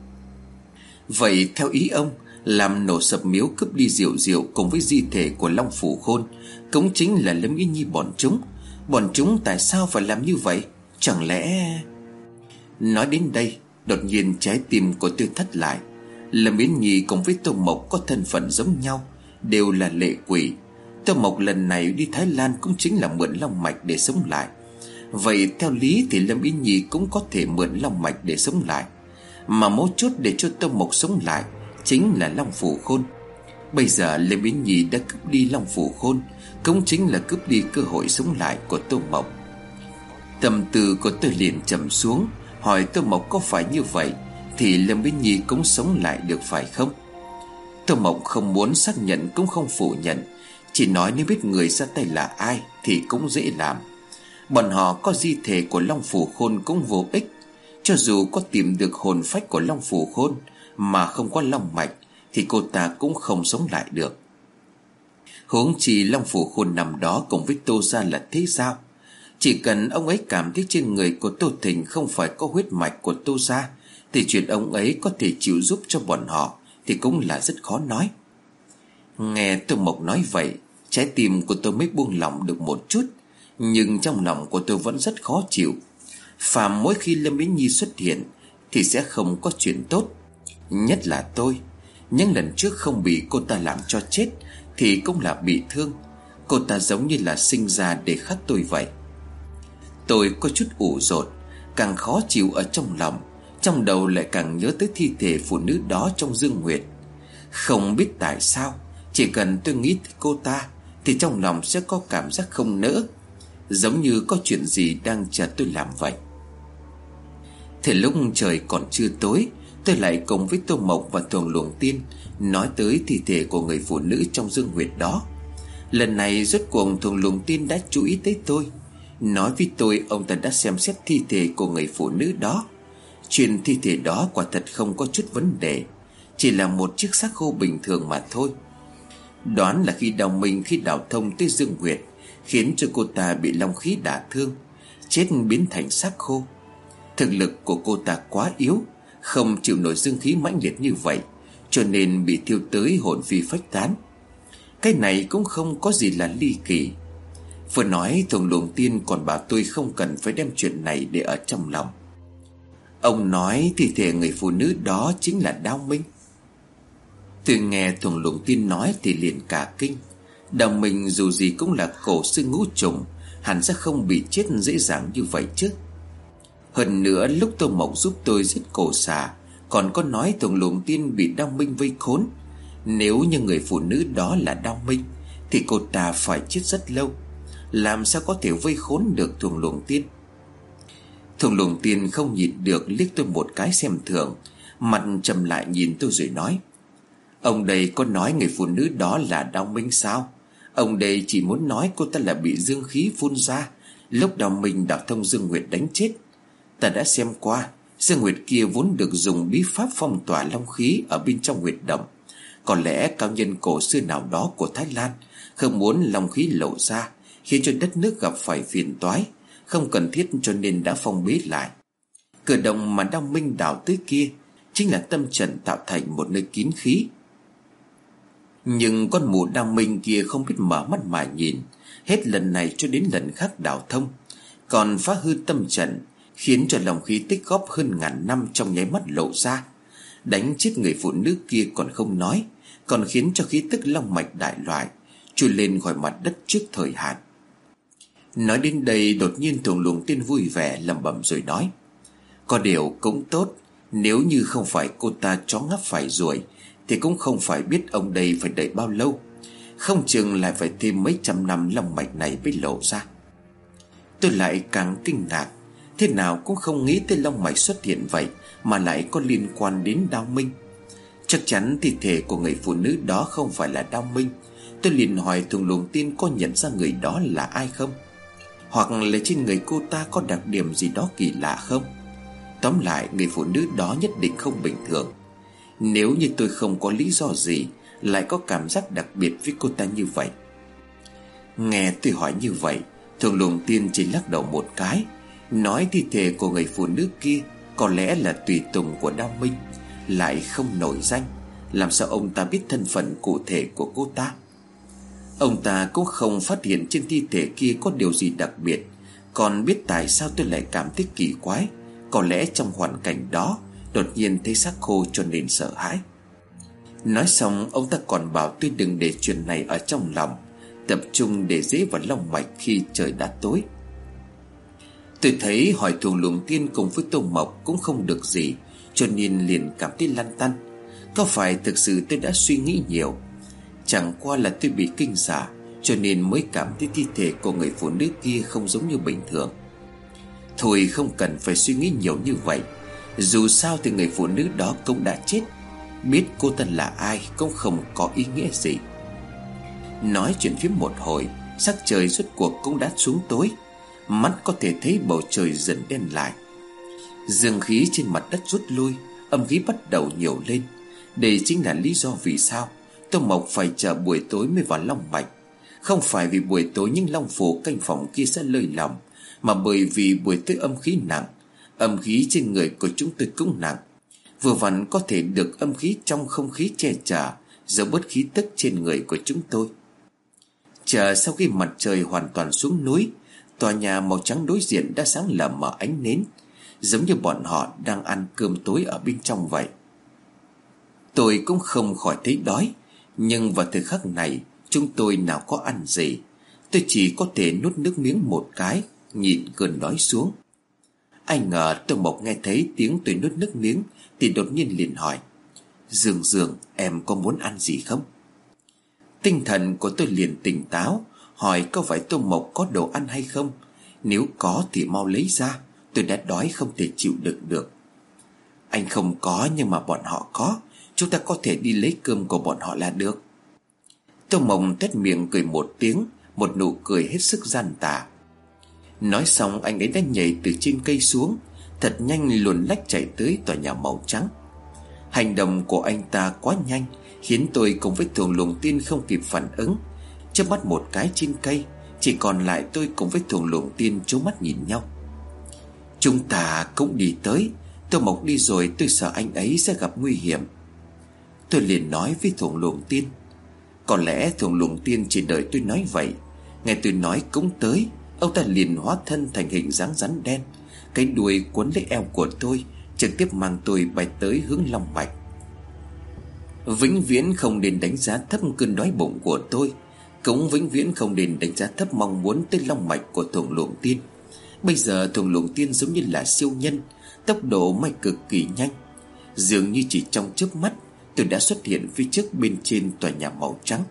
Vậy theo ý ông, làm nổ sập miếu cướp đi Diệu Diệu cùng với di thể của Long Phủ Khôn cũng chính là Lâm Yến Nhi bọn chúng. Bọn chúng tại sao phải làm như vậy? Chẳng lẽ... Nói đến đây, đột nhiên trái tim của tôi thắt lại. Lâm Yến Nhi cùng với Tô Mộc có thân phận giống nhau, đều là lệ quỷ. Tô Mộc lần này đi Thái Lan cũng chính là mượn long mạch để sống lại. Vậy theo lý thì Lâm Yến Nhi cũng có thể mượn long mạch để sống lại. Mà mấu chốt để cho Tô Mộc sống lại chính là Long Phù Khôn. Bây giờ Lâm Yến Nhi đã cướp đi Long Phù Khôn, cũng chính là cướp đi cơ hội sống lại của Tô Mộc. Tâm tư của tôi liền trầm xuống, hỏi Tô Mộc có phải như vậy thì Lâm Yến Nhi cũng sống lại được phải không? Tô Mộc không muốn xác nhận cũng không phủ nhận, chỉ nói nếu biết người ra tay là ai thì cũng dễ làm. Bọn họ có di thể của Long Phù Khôn cũng vô ích. Cho dù có tìm được hồn phách của Long Phù Khôn mà không có long mạch thì cô ta cũng không sống lại được. Huống chi Long Phù Khôn nằm đó cùng với Tô gia là thế sao? Chỉ cần ông ấy cảm thấy trên người của Tô Thịnh không phải có huyết mạch của Tô gia thì chuyện ông ấy có thể chịu giúp cho bọn họ thì cũng là rất khó nói. Nghe Tô Mộc nói vậy, trái tim của tôi mới buông lỏng được một chút, nhưng trong lòng của tôi vẫn rất khó chịu. Phàm mỗi khi Lâm Yến Nhi xuất hiện thì sẽ không có chuyện tốt. Nhất là tôi, những lần trước không bị cô ta làm cho chết thì cũng là bị thương. Cô ta giống như là sinh ra để khắc tôi vậy. Tôi có chút ủ rột, càng khó chịu ở trong lòng. Trong đầu lại càng nhớ tới thi thể phụ nữ đó trong Dương Nguyệt. Không biết tại sao, chỉ cần tôi nghĩ tới cô ta thì trong lòng sẽ có cảm giác không nỡ, giống như có chuyện gì đang chờ tôi làm vậy. Thì lúc trời còn chưa tối, tôi lại cùng với Tô Mộc và Thuồng Luồng Tiên nói tới thi thể của người phụ nữ trong Dương Nguyệt đó. Lần này rốt cuộc Thuồng Luồng Tiên đã chú ý tới tôi, nói với tôi ông ta đã xem xét thi thể của người phụ nữ đó. Chuyện thi thể đó quả thật không có chút vấn đề, chỉ là một chiếc xác khô bình thường mà thôi. Đoán là khi đào mình khi đào thông tới Dương Nguyệt, khiến cho cô ta bị long khí đả thương, chết biến thành xác khô. Thực lực của cô ta quá yếu, không chịu nổi dương khí mãnh liệt như vậy, cho nên bị thiêu tới hồn phi phách tán. Cái này cũng không có gì là ly kỳ. Vừa nói Thuồng Luồng Tiên còn bảo tôi không cần phải đem chuyện này để ở trong lòng. Ông nói thi thể người phụ nữ đó chính là Đao Minh. Tôi nghe Thuồng Luồng Tiên nói thì liền cả kinh. Đao Minh dù gì cũng là cổ sư ngũ trùng, hẳn sẽ không bị chết dễ dàng như vậy chứ. Hơn nữa lúc Tô Mộc giúp tôi giết cổ xà, còn có nói Thuồng Luồng Tiên bị Đao Minh vây khốn. Nếu như người phụ nữ đó là Đao Minh thì cô ta phải chết rất lâu, làm sao có thể vây khốn được Thuồng Luồng Tiên. Thuồng Luồng Tiên không nhịn được liếc tôi một cái xem thường, mặt trầm lại nhìn tôi rồi nói: Ông đây có nói người phụ nữ đó là Đao Minh sao? Ông đây chỉ muốn nói cô ta là bị dương khí phun ra lúc Đao Minh đào thông Dương Nguyệt đánh chết. Ta đã xem qua, Dương Nguyệt kia vốn được dùng bí pháp phong tỏa long khí ở bên trong huyệt động. Có lẽ cao nhân cổ xưa nào đó của Thái Lan không muốn long khí lộ ra, khiến cho đất nước gặp phải phiền toái, không cần thiết cho nên đã phong bế lại. Cửa động mà Đao Minh đào tới kia chính là tâm trận tạo thành một nơi kín khí. Nhưng con mụ Đao Minh kia không biết mở mắt mà nhìn, hết lần này cho đến lần khác đào thông, còn phá hư tâm trận, khiến cho lòng khí tích góp hơn ngàn năm trong nháy mắt lộ ra. Đánh chết người phụ nữ kia còn không nói, còn khiến cho khí tức long mạch đại loại trôi lên khỏi mặt đất trước thời hạn. Nói đến đây đột nhiên Thuồng Luồng Tiên vui vẻ lẩm bẩm rồi nói: Có điều cũng tốt, nếu như không phải cô ta chó ngáp phải ruồi thì cũng không phải biết ông đây phải đợi bao lâu, không chừng lại phải thêm mấy trăm năm long mạch này mới lộ ra. Tôi lại càng kinh ngạc, thế nào cũng không nghĩ tới long mạch xuất hiện vậy mà lại có liên quan đến Đao Minh. Chắc chắn thi thể của người phụ nữ đó không phải là Đao Minh. Tôi liền hỏi Thuồng Luồng Tiên có nhận ra người đó là ai không, hoặc là trên người cô ta có đặc điểm gì đó kỳ lạ không. Tóm lại người phụ nữ đó nhất định không bình thường. Nếu như tôi không có lý do gì lại có cảm giác đặc biệt với cô ta như vậy. Nghe tôi hỏi như vậy, Thuồng Luồng Tiên chỉ lắc đầu một cái, nói thi thể của người phụ nữ kia có lẽ là tùy tùng của Đao Minh, lại không nổi danh, làm sao ông ta biết thân phận cụ thể của cô ta. Ông ta cũng không phát hiện trên thi thể kia có điều gì đặc biệt, còn biết tại sao tôi lại cảm thấy kỳ quái, Có lẽ trong hoàn cảnh đó đột nhiên thấy xác khô cho nên sợ hãi. Nói xong ông ta còn bảo tôi đừng để chuyện này ở trong lòng, tập trung để dễ vào long mạch khi trời đã tối. Tôi thấy hỏi Thuồng Luồng Tiên cùng với Tô Mộc cũng không được gì, cho nên liền cảm thấy lăn tăn. Có phải thực sự tôi đã suy nghĩ nhiều? Chẳng qua là tôi bị kinh sợ, cho nên mới cảm thấy thi thể của người phụ nữ kia không giống như bình thường. Thôi không cần phải suy nghĩ nhiều như vậy. Dù sao thì người phụ nữ đó cũng đã chết, biết cô ta là ai cũng không có ý nghĩa gì. Nói chuyện phía một hồi, sắc trời rốt cuộc cũng đã xuống tối. Mắt có thể thấy bầu trời dần đen lại. Dương khí trên mặt đất rút lui, âm khí bắt đầu nhiều lên. Đây chính là lý do vì sao Tô Mộc phải chờ buổi tối mới vào long mạch. Không phải vì buổi tối những long phủ canh phòng kia sẽ lơi lòng, mà bởi vì buổi tối âm khí nặng. Âm khí trên người của chúng tôi cũng nặng, vừa vặn có thể được âm khí trong không khí che chở, giấu bớt khí tức trên người của chúng tôi. Chờ sau khi mặt trời hoàn toàn xuống núi, tòa nhà màu trắng đối diện đã sáng lờ mờ ánh nến, giống như bọn họ đang ăn cơm tối ở bên trong vậy. Tôi cũng không khỏi thấy đói, nhưng vào thời khắc này chúng tôi nào có ăn gì. Tôi chỉ có thể nuốt nước miếng một cái, nhịn cơn đói xuống. Ai ngờ Tô Mộc nghe thấy tiếng tôi nuốt nước miếng thì đột nhiên liền hỏi: Dương Dương, em có muốn ăn gì không? Tinh thần của tôi liền tỉnh táo, hỏi có phải Tô Mộc có đồ ăn hay không. Nếu có thì mau lấy ra, tôi đã đói không thể chịu đựng được. Anh không có nhưng mà bọn họ có, chúng ta có thể đi lấy cơm của bọn họ là được. Tô Mộc tuét miệng cười một tiếng, một nụ cười hết sức gian tà. Nói xong anh ấy đã nhảy từ trên cây xuống, thật nhanh luồn lách chạy tới tòa nhà màu trắng. Hành động của anh ta quá nhanh, khiến tôi cùng với Thuồng Luồng Tiên không kịp phản ứng. Chớp mắt một cái trên cây, chỉ còn lại tôi cùng với Thuồng Luồng Tiên trố mắt nhìn nhau. Chúng ta cũng đi tới. Tô Mộc đi rồi tôi sợ anh ấy sẽ gặp nguy hiểm. Tôi liền nói với Thuồng Luồng Tiên. Có lẽ Thuồng Luồng Tiên chỉ đợi tôi nói vậy. Nghe tôi nói cũng tới, ông ta liền hóa thân thành hình dáng rắn đen, cái đuôi cuốn lấy eo của tôi, trực tiếp mang tôi bay tới hướng long mạch. Vĩnh viễn không nên đánh giá thấp cơn đói bụng của tôi, cũng vĩnh viễn không nên đánh giá thấp mong muốn tới long mạch của Thuồng Luồng Tiên. Bây giờ Thuồng Luồng Tiên giống như là siêu nhân, tốc độ bay cực kỳ nhanh. Dường như chỉ trong chớp mắt tôi đã xuất hiện phía trước bên trên tòa nhà màu trắng.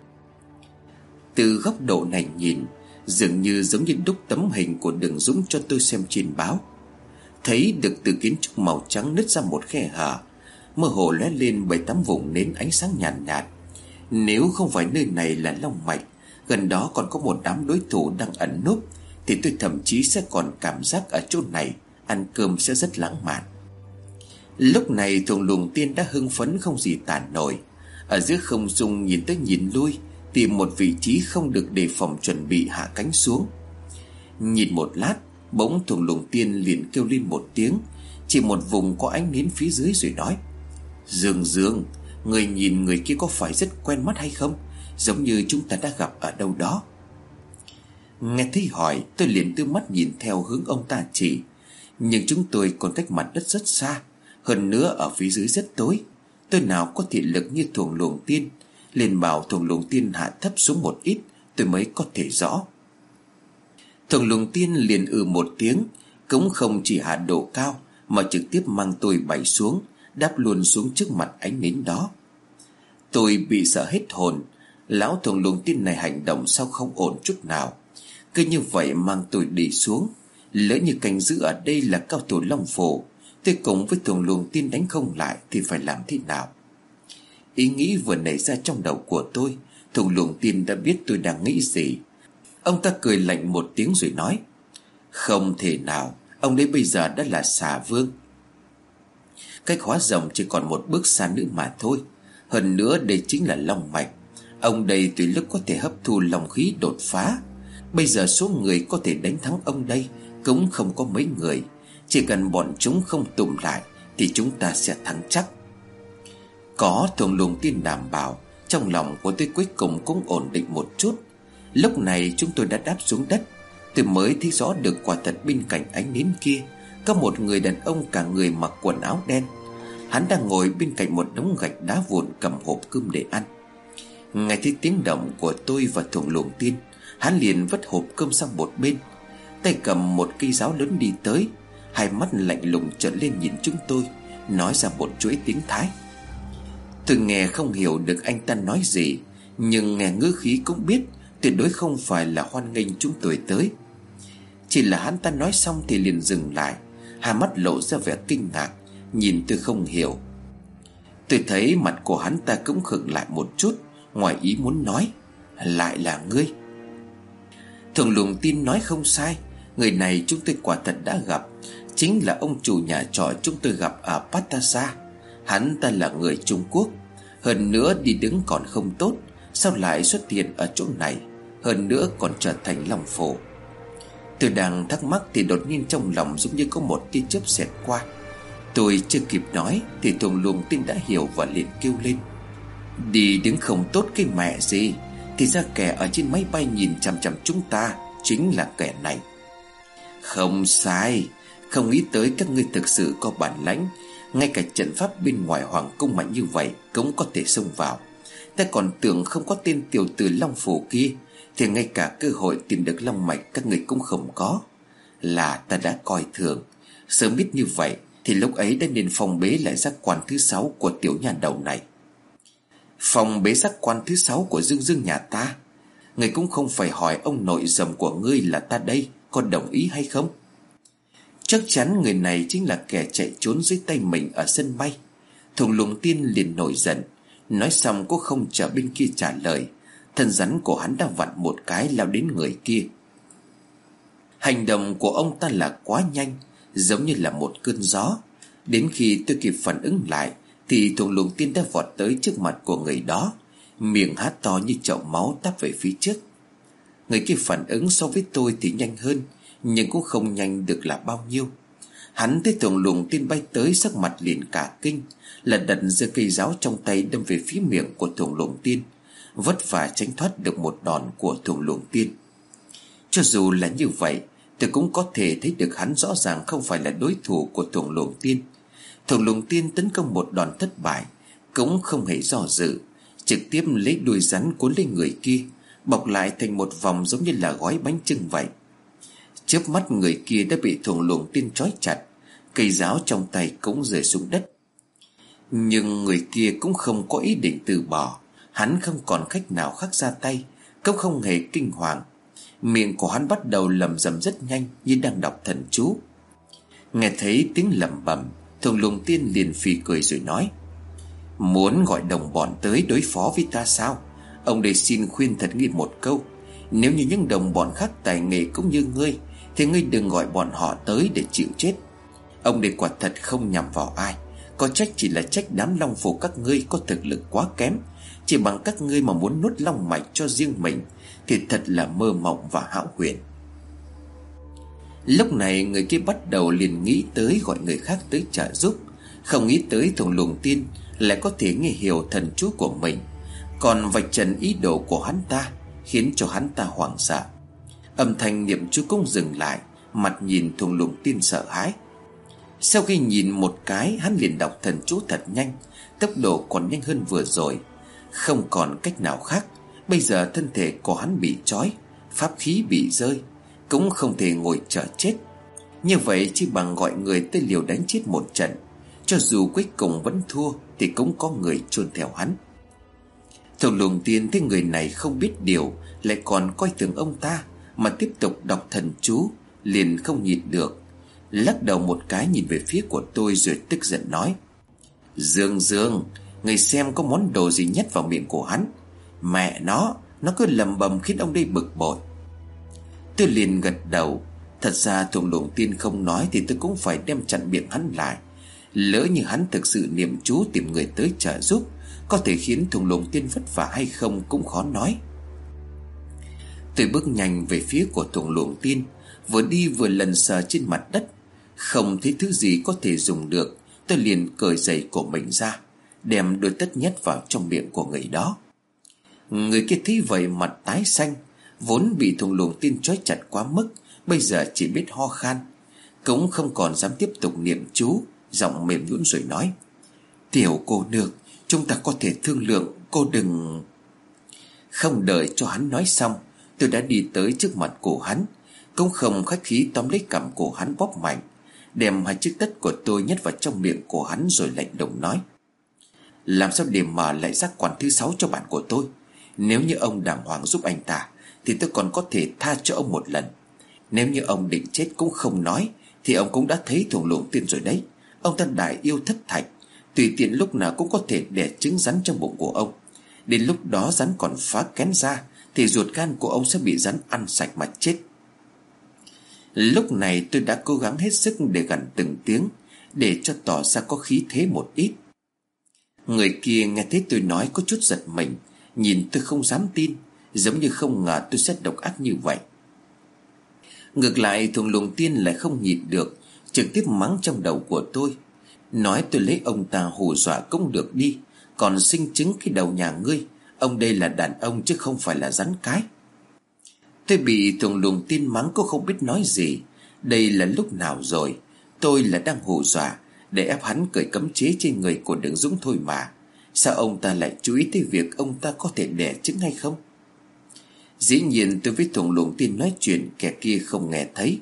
Từ góc độ này nhìn, dường như giống như đúc tấm hình của Đường Dũng cho tôi xem trên báo. Thấy được từ kiến trúc màu trắng nứt ra một khe hở, mơ hồ lóe lên bảy tám vùng nến ánh sáng nhàn nhạt, nhạt. Nếu không phải nơi này là long mạch, gần đó còn có một đám đối thủ đang ẩn núp, thì tôi thậm chí sẽ còn cảm giác ở chỗ này ăn cơm sẽ rất lãng mạn. Lúc này Thuồng Luồng Tiên đã hưng phấn không gì tàn nổi. Ở giữa không trung nhìn tới nhìn lui, tìm một vị trí không được đề phòng chuẩn bị hạ cánh xuống. Nhìn một lát, bỗng Thuồng Luồng Tiên liền kêu lên một tiếng, chỉ một vùng có ánh nến phía dưới rồi nói: Dương Dương, người nhìn người kia có phải rất quen mắt hay không? Giống như chúng ta đã gặp ở đâu đó. Nghe thấy hỏi, tôi liền đưa mắt nhìn theo hướng ông ta chỉ. Nhưng chúng tôi còn cách mặt đất rất xa, hơn nữa ở phía dưới rất tối. Tôi nào có thị lực như Thuồng Luồng Tiên, liền bảo Thuồng Luồng Tiên hạ thấp xuống một ít, tôi mới có thể rõ. Thuồng Luồng Tiên liền ừ một tiếng, cũng không chỉ hạ độ cao mà trực tiếp mang tôi bay xuống, đáp luôn xuống trước mặt ánh nến đó. Tôi bị sợ hết hồn. Lão Thuồng Luồng Tiên này hành động sao không ổn chút nào. Cứ như vậy mang tôi đi xuống. Lỡ như canh giữ ở đây là cao thủ long phổ, tôi cùng với Thuồng Luồng Tiên đánh không lại thì phải làm thế nào? Ý nghĩ vừa nảy ra trong đầu của tôi, Thuồng Luồng Tiên đã biết tôi đang nghĩ gì. Ông ta cười lạnh một tiếng rồi nói: Không thể nào, ông đấy bây giờ đã là xà vương. Cách hóa rồng chỉ còn một bước xa nữa mà thôi. Hơn nữa đây chính là long mạch. Ông đây tùy lúc có thể hấp thu long khí đột phá. Bây giờ số người có thể đánh thắng ông đây cũng không có mấy người. Chỉ cần bọn chúng không tụm lại thì chúng ta sẽ thắng chắc. Có Thuồng Luồng Tiên đảm bảo, trong lòng của tôi cuối cùng cũng ổn định một chút. Lúc này chúng tôi đã đáp xuống đất. Tôi mới thấy rõ được quả thật bên cạnh ánh nến kia có một người đàn ông cả người mặc quần áo đen. Hắn đang ngồi bên cạnh một đống gạch đá vụn, cầm hộp cơm để ăn. Nghe thấy tiếng động của tôi và Thuồng Luồng Tiên, hắn liền vứt hộp cơm sang một bên, tay cầm một cây giáo lớn đi tới, hai mắt lạnh lùng trợn lên nhìn chúng tôi, nói ra một chuỗi tiếng Thái. Tôi nghe không hiểu được anh ta nói gì, nhưng nghe ngữ khí cũng biết tuyệt đối không phải là hoan nghênh chúng tôi tới. Chỉ là hắn ta nói xong thì liền dừng lại, hai mắt lộ ra vẻ kinh ngạc, nhìn tôi không hiểu. Tôi thấy mặt của hắn ta cũng khựng lại một chút, ngoài ý muốn nói: lại là ngươi. Thuồng Luồng Tiên nói không sai, người này chúng tôi quả thật đã gặp, chính là ông chủ nhà trọ chúng tôi gặp ở Patasa. Hắn ta là người Trung Quốc, hơn nữa đi đứng còn không tốt, sao lại xuất hiện ở chỗ này, hơn nữa còn trở thành Long Phổ. Tôi đang thắc mắc thì đột nhiên trong lòng giống như có một tia chớp xẹt qua. Tôi chưa kịp nói thì Thuồng Luồng Tiên đã hiểu và liền kêu lên: đi đứng không tốt cái mẹ gì, thì ra kẻ ở trên máy bay nhìn chằm chằm chúng ta chính là kẻ này. Không sai, không nghĩ tới các ngươi thực sự có bản lãnh, ngay cả trận pháp bên ngoài hoàng cung mạnh như vậy cũng có thể xông vào. Ta còn tưởng không có tên tiểu tử Long Phủ kia thì ngay cả cơ hội tìm được long mạch các người cũng không có. Là ta đã coi thường, sớm biết như vậy thì lúc ấy đã nên phong bế lại giác quan thứ sáu của tiểu nhà đầu này. Phong bế giác quan thứ sáu của Dương Dương nhà ta? Người cũng không phải hỏi ông nội rồng của ngươi là ta đây có đồng ý hay không? Chắc chắn người này chính là kẻ chạy trốn dưới tay mình ở sân bay. Thuồng Luồng Tiên liền nổi giận, nói xong cũng không chờ bên kia trả lời, thân rắn của hắn đã vặn một cái lao đến người kia. Hành động của ông ta là quá nhanh, giống như là một cơn gió. Đến khi tôi kịp phản ứng lại thì Thuồng Luồng Tiên đã vọt tới trước mặt của người đó, miệng há to như chậu máu tắp về phía trước. Người kia phản ứng so với tôi thì nhanh hơn, nhưng cũng không nhanh được là bao nhiêu. Hắn thấy Thuồng Luồng Tiên bay tới, sắc mặt liền cả kinh, là đặt giơ cây giáo trong tay đâm về phía miệng của Thuồng Luồng Tiên, vất vả tránh thoát được một đòn của Thuồng Luồng Tiên. Cho dù là như vậy, tôi cũng có thể thấy được hắn rõ ràng không phải là đối thủ của Thuồng Luồng Tiên. Thuồng Luồng Tiên tấn công một đòn thất bại, cũng không hề do dự, trực tiếp lấy đuôi rắn cuốn lấy người kia, bọc lại thành một vòng giống như là gói bánh chưng vậy. Chớp mắt người kia đã bị Thuồng Luồng Tiên trói chặt, cây giáo trong tay cũng rơi xuống đất. Nhưng người kia cũng không có ý định từ bỏ, hắn không còn cách nào khác ra tay, cũng không hề kinh hoàng. Miệng của hắn bắt đầu lẩm bẩm rất nhanh như đang đọc thần chú. Nghe thấy tiếng lẩm bẩm, Thuồng Luồng Tiên liền phì cười rồi nói: muốn gọi đồng bọn tới đối phó với ta sao? Ông đây xin khuyên thật nghiêm một câu, nếu như những đồng bọn khác tài nghệ cũng như ngươi thì ngươi đừng gọi bọn họ tới để chịu chết. Ông đây quả thật không nhằm vào ai, có trách chỉ là trách đám Long Phủ các ngươi có thực lực quá kém. Chỉ bằng các ngươi mà muốn nuốt long mạch cho riêng mình thì thật là mơ mộng và hão huyền. Lúc này người kia bắt đầu liền nghĩ tới gọi người khác tới trợ giúp, không nghĩ tới Thuồng Luồng Tiên lại có thể nghe hiểu thần chú của mình, còn vạch trần ý đồ của hắn ta, khiến cho hắn ta hoảng sợ. Âm thanh niệm chú cũng dừng lại, mặt nhìn Thuồng Luồng Tiên sợ hãi. Sau khi nhìn một cái, hắn liền đọc thần chú thật nhanh, tốc độ còn nhanh hơn vừa rồi. Không còn cách nào khác, bây giờ thân thể của hắn bị trói, pháp khí bị rơi, cũng không thể ngồi chờ chết. Như vậy chỉ bằng gọi người tới liều đánh chết một trận, cho dù cuối cùng vẫn thua thì cũng có người chôn theo hắn. Thuồng Luồng Tiên thấy người này không biết điều, lại còn coi thường ông ta mà tiếp tục đọc thần chú, liền không nhịn được, lắc đầu một cái nhìn về phía của tôi rồi tức giận nói: Dương Dương, người xem có món đồ gì nhét vào miệng của hắn. Mẹ nó, nó cứ lầm bầm khiến ông đây bực bội. Tôi liền gật đầu. Thật ra Thuồng Luồng Tiên không nói thì tôi cũng phải đem chặn miệng hắn lại. Lỡ như hắn thực sự niệm chú tìm người tới trợ giúp, có thể khiến Thuồng Luồng Tiên vất vả hay không cũng khó nói. Tôi bước nhanh về phía của Thuồng Luồng Tiên, vừa đi vừa lần sờ trên mặt đất. Không thấy thứ gì có thể dùng được, tôi liền cởi giày của mình ra, đem đôi tất nhét vào trong miệng của người đó. Người kia thấy vậy mặt tái xanh, vốn bị Thuồng Luồng Tiên trói chặt quá mức, bây giờ chỉ biết ho khan. cũng không còn dám tiếp tục niệm chú. Giọng mềm nhũn rồi nói: "Tiểu cô nương, chúng ta có thể thương lượng, cô đừng..." Không đợi cho hắn nói xong, tôi đã đi tới trước mặt của hắn, cũng không khách khí tóm lấy cằm của hắn bóp mạnh, đem hai chiếc tất của tôi nhét vào trong miệng của hắn rồi lạnh lùng nói: "Làm sao để mở lại giác quan thứ sáu cho bạn của tôi? Nếu như ông đàng hoàng giúp anh ta thì tôi còn có thể tha cho ông một lần. Nếu như ông định chết cũng không nói thì ông cũng đã thấy Thuồng Luồng Tiên rồi đấy. Ông ta đại yêu thất thạch, tùy tiện lúc nào cũng có thể đẻ trứng rắn trong bụng của ông. Đến lúc đó rắn còn phá kén ra thì ruột gan của ông sẽ bị rắn ăn sạch mà chết." Lúc này tôi đã cố gắng hết sức để gằn từng tiếng, để cho tỏ ra có khí thế một ít. Người kia nghe thấy tôi nói có chút giật mình, nhìn tôi không dám tin, giống như không ngờ tôi sẽ độc ác như vậy. Ngược lại Thuồng Luồng Tiên lại không nhịn được, trực tiếp mắng trong đầu của tôi, nói tôi lấy ông ta hù dọa cũng được đi, còn sinh chứng cái đầu nhà ngươi. Ông đây là đàn ông chứ không phải là rắn cái. Tôi bị Thuồng Luồng Tiên mắng cũng không biết nói gì. Đây là lúc nào rồi? Tôi là đang hù dọa để ép hắn cởi cấm chế trên người của Đường Dũng thôi mà. Sao ông ta lại chú ý tới việc ông ta có thể đẻ trứng hay không? Dĩ nhiên tôi với Thuồng Luồng Tiên nói chuyện, kẻ kia không nghe thấy.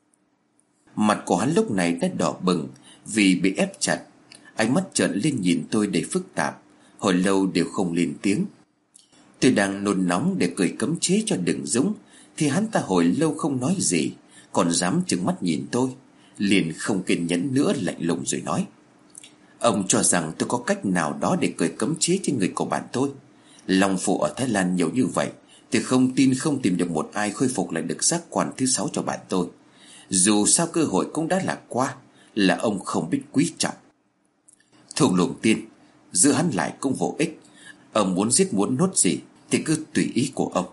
Mặt của hắn lúc này đã đỏ bừng vì bị ép chặt, ánh mắt trợn lên nhìn tôi đầy phức tạp, hồi lâu đều không lên tiếng. Tôi đang nôn nóng để cởi cấm chế cho Đường Dũng thì hắn ta hồi lâu không nói gì, còn dám trừng mắt nhìn tôi, liền không kiên nhẫn nữa, lạnh lùng rồi nói: "Ông cho rằng tôi có cách nào đó để cởi cấm chế trên người của bạn tôi? Long phụ ở Thái Lan nhiều như vậy, tôi không tin không tìm được một ai khôi phục lại được giác quan thứ sáu cho bạn tôi. Dù sao cơ hội cũng đã là qua, là ông không biết quý trọng." Thuồng Luồng Tiên, giữ hắn lại cũng vô ích. Ông muốn giết muốn nốt gì thì cứ tùy ý của ông.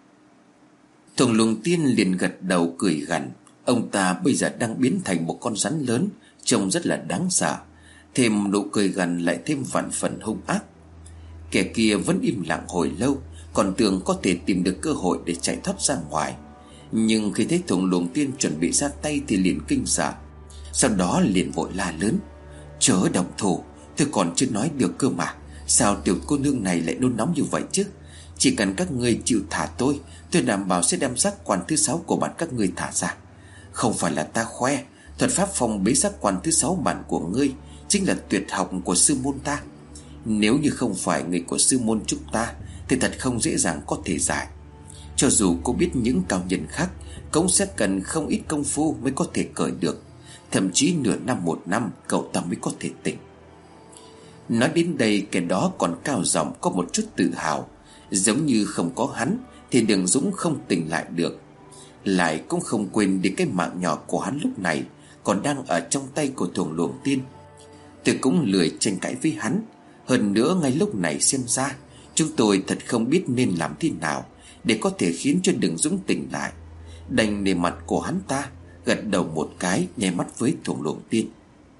Thuồng Luồng Tiên liền gật đầu cười gằn. Ông ta bây giờ đang biến thành một con rắn lớn, trông rất là đáng sợ, thêm nụ cười gằn lại thêm vạn phần hung ác. Kẻ kia vẫn im lặng hồi lâu, còn tưởng có thể tìm được cơ hội để chạy thoát ra ngoài. Nhưng khi thấy Thuồng Luồng Tiên chuẩn bị ra tay thì liền kinh sợ, sau đó liền vội la lớn: "Chớ động thủ, tôi còn chưa nói được cơ mà. Sao tiểu cô nương này lại nôn nóng như vậy chứ? Chỉ cần các ngươi chịu thả tôi, tôi đảm bảo sẽ đem giác quan thứ sáu của bạn các ngươi thả ra. Không phải là ta khoe, thuật pháp phong bế giác quan thứ sáu bản của ngươi chính là tuyệt học của sư môn ta. Nếu như không phải người của sư môn chúng ta thì thật không dễ dàng có thể giải. Cho dù cô biết những cao nhân khác cũng sẽ cần không ít công phu mới có thể cởi được, thậm chí nửa năm một năm cậu ta mới có thể tỉnh." Nói đến đây, kẻ đó còn cao giọng có một chút tự hào, giống như không có hắn thì Đường Dũng không tỉnh lại được. Lại cũng không quên đi cái mạng nhỏ của hắn lúc này còn đang ở trong tay của Thuồng Luồng Tiên. Tôi cũng lười tranh cãi với hắn. Hơn nữa ngay lúc này xem ra chúng tôi thật không biết nên làm thế nào để có thể khiến cho Đường Dũng tỉnh lại. Đành nề mặt của hắn ta, gật đầu một cái, nháy mắt với Thuồng Luồng Tiên.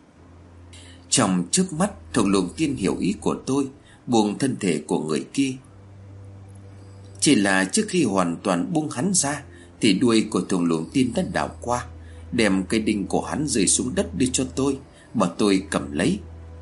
Trong chớp mắt, Thuồng Luồng Tiên hiểu ý của tôi, buông thân thể của người kia. Chỉ là trước khi hoàn toàn buông hắn ra thì đuôi của Thuồng Luồng Tiên đã đảo qua, đem cây đinh của hắn rơi xuống đất đưa cho tôi, bảo tôi cầm lấy.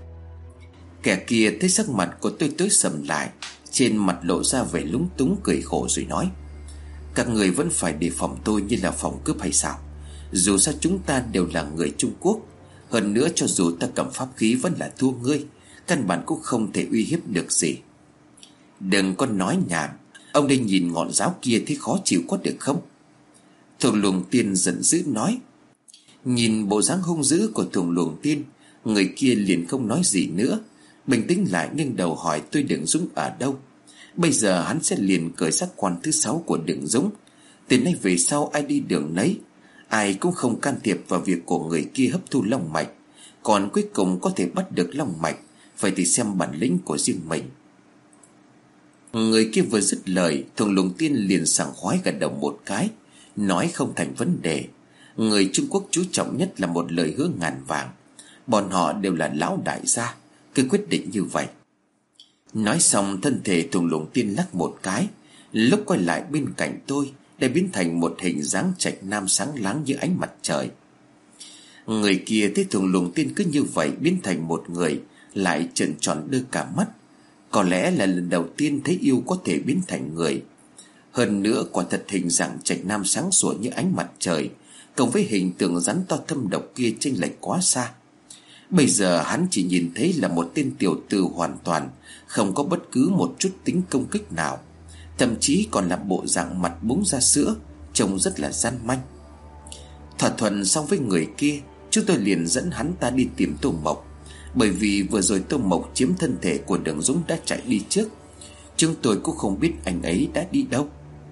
Kẻ kia thấy sắc mặt của tôi tối sầm lại, trên mặt lộ ra vẻ lúng túng cười khổ rồi nói: "Các người vẫn phải đề phòng tôi như là phòng cướp hay sao? Dù sao chúng ta đều là người Trung Quốc. Hơn nữa cho dù ta cầm pháp khí vẫn là thua ngươi, căn bản cũng không thể uy hiếp được gì." "Đừng có nói nhảm, ông đây nhìn ngọn giáo kia thấy khó chịu có được không?" Thuồng Luồng Tiên giận dữ nói. Nhìn bộ dáng hung dữ của Thuồng Luồng Tiên, người kia liền không nói gì nữa, bình tĩnh lại nghiêng đầu hỏi tôi Đường Dũng ở đâu. Bây giờ hắn sẽ liền cởi giác quan thứ sáu của Đường Dũng. Từ nay về sau ai đi đường nấy, ai cũng không can thiệp vào việc của người kia hấp thu long mạch. Còn cuối cùng có thể bắt được long mạch, phải thì xem bản lĩnh của riêng mình. Người kia vừa dứt lời, Thuồng Luồng Tiên liền sảng khoái gật đầu một cái, nói không thành vấn đề. Người Trung Quốc chú trọng nhất là một lời hứa ngàn vàng. Bọn họ đều là lão đại gia, cứ quyết định như vậy. Nói xong, thân thể Thuồng Luồng Tiên lắc một cái, lúc quay lại bên cạnh tôi đã biến thành một hình dáng trạch nam sáng láng như ánh mặt trời. Người kia thấy thùng lùng tiên cứ như vậy biến thành một người, lại trợn tròn đưa cả mắt. Có lẽ là lần đầu tiên thấy yêu có thể biến thành người. Hơn nữa quả thật hình dạng Trạch Nam sáng sủa như ánh mặt trời, cộng với hình tượng rắn to thâm độc kia chênh lệch quá xa. Bây giờ hắn chỉ nhìn thấy là một tên tiểu tử hoàn toàn không có bất cứ một chút tính công kích nào, thậm chí còn là bộ dạng mặt búng ra sữa, trông rất là gian manh. Thỏa thuận xong với người kia, chúng tôi liền dẫn hắn ta đi tìm Tô Mộc. Bởi vì vừa rồi Tô Mộc chiếm thân thể của Đường Dũng đã chạy đi trước, chúng tôi cũng không biết anh ấy đã đi đâu.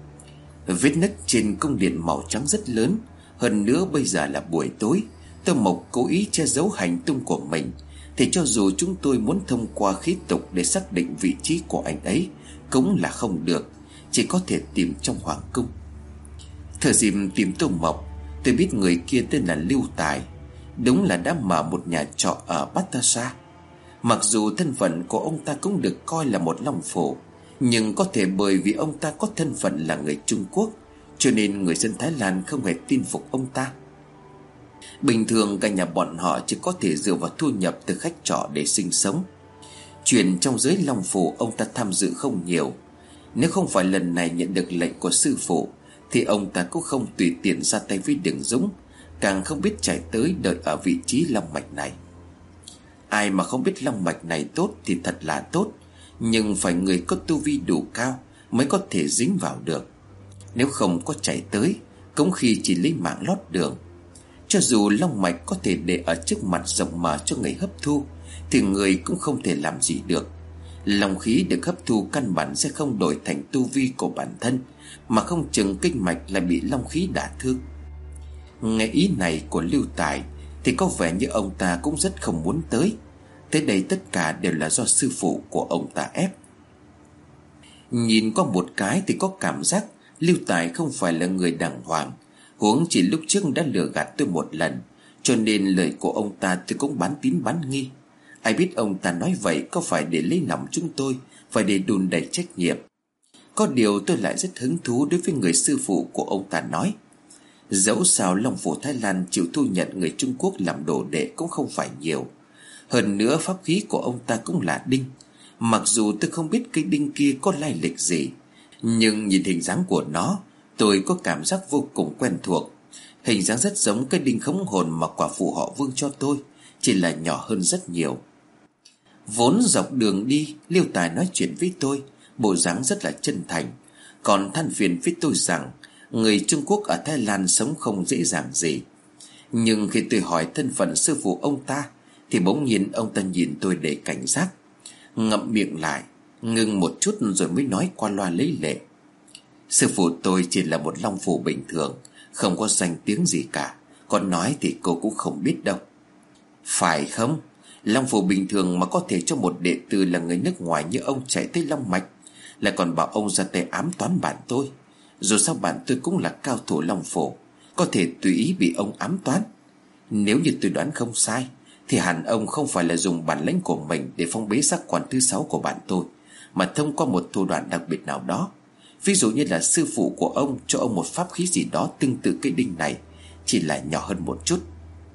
Vết nứt trên cung điện màu trắng rất lớn. Hơn nữa bây giờ là buổi tối, Tô Mộc cố ý che giấu hành tung của mình, thì cho dù chúng tôi muốn thông qua khí tục để xác định vị trí của anh ấy cũng là không được, chỉ có thể tìm trong hoàng cung. Thời dịp tìm Tô Mộc, tôi biết người kia tên là Lưu Tài, đúng là đã mở một nhà trọ ở Batasa. Mặc dù thân phận của ông ta cũng được coi là một long phổ, nhưng có thể bởi vì ông ta có thân phận là người Trung Quốc, cho nên người dân Thái Lan không hề tin phục ông ta. Bình thường cả nhà bọn họ chỉ có thể dựa vào thu nhập từ khách trọ để sinh sống. Chuyện trong giới long phủ ông ta tham dự không nhiều. Nếu không phải lần này nhận được lệnh của sư phụ, thì ông ta cũng không tùy tiện ra tay với Đường Dũng, càng không biết chạy tới đợi ở vị trí long mạch này. Ai mà không biết long mạch này tốt thì thật là tốt, nhưng phải người có tu vi đủ cao mới có thể dính vào được. Nếu không có chạy tới, cũng khi chỉ lấy mạng lót đường. Cho dù long mạch có thể để ở trước mặt rộng mở cho người hấp thu, thì người cũng không thể làm gì được. Long khí được hấp thu căn bản sẽ không đổi thành tu vi của bản thân, mà không chừng kinh mạch lại bị long khí đả thương. Nghe ý này của Lưu Tài thì có vẻ như ông ta cũng rất không muốn tới. Tới đây tất cả đều là do sư phụ của ông ta ép. Nhìn qua một cái thì có cảm giác Lưu Tài không phải là người đàng hoàng, huống chỉ lúc trước đã lừa gạt tôi một lần, cho nên lời của ông ta tôi cũng bán tín bán nghi. Ai biết ông ta nói vậy có phải để lấy lòng chúng tôi, phải để đùn đẩy trách nhiệm. Có điều tôi lại rất hứng thú đối với người sư phụ của ông ta nói. Dẫu sao Long Phủ Thái Lan chịu thu nhận người Trung Quốc làm đồ đệ cũng không phải nhiều. Hơn nữa pháp khí của ông ta cũng là đinh. Mặc dù tôi không biết cây đinh kia có lai lịch gì, nhưng nhìn hình dáng của nó, tôi có cảm giác vô cùng quen thuộc. Hình dáng rất giống cái đinh khống hồn mà quả phụ họ Vương cho tôi, chỉ là nhỏ hơn rất nhiều. Vốn dọc đường đi, Liêu Tài nói chuyện với tôi, bộ dáng rất là chân thành, còn than phiền với tôi rằng người Trung Quốc ở Thái Lan sống không dễ dàng gì. Nhưng khi tôi hỏi thân phận sư phụ ông ta, thì bỗng nhiên ông ta nhìn tôi để cảnh giác, ngậm miệng lại, ngừng một chút rồi mới nói qua loa lấy lệ. Sư phụ tôi chỉ là một long phủ bình thường, không có danh tiếng gì cả, còn nói thì cô cũng không biết đâu. Phải không? Long phủ bình thường mà có thể cho một đệ tử là người nước ngoài như ông chạy tới Long Mạch, lại còn bảo ông ra tay ám toán bạn tôi. Dù sao bạn tôi cũng là cao thủ long phủ, có thể tùy ý bị ông ám toán. Nếu như tôi đoán không sai, thì hẳn ông không phải là dùng bản lĩnh của mình để phong bế xác quan thứ sáu của bạn tôi, mà thông qua một thủ đoạn đặc biệt nào đó. Ví dụ như là sư phụ của ông cho ông một pháp khí gì đó tương tự cái đinh này, chỉ là nhỏ hơn một chút.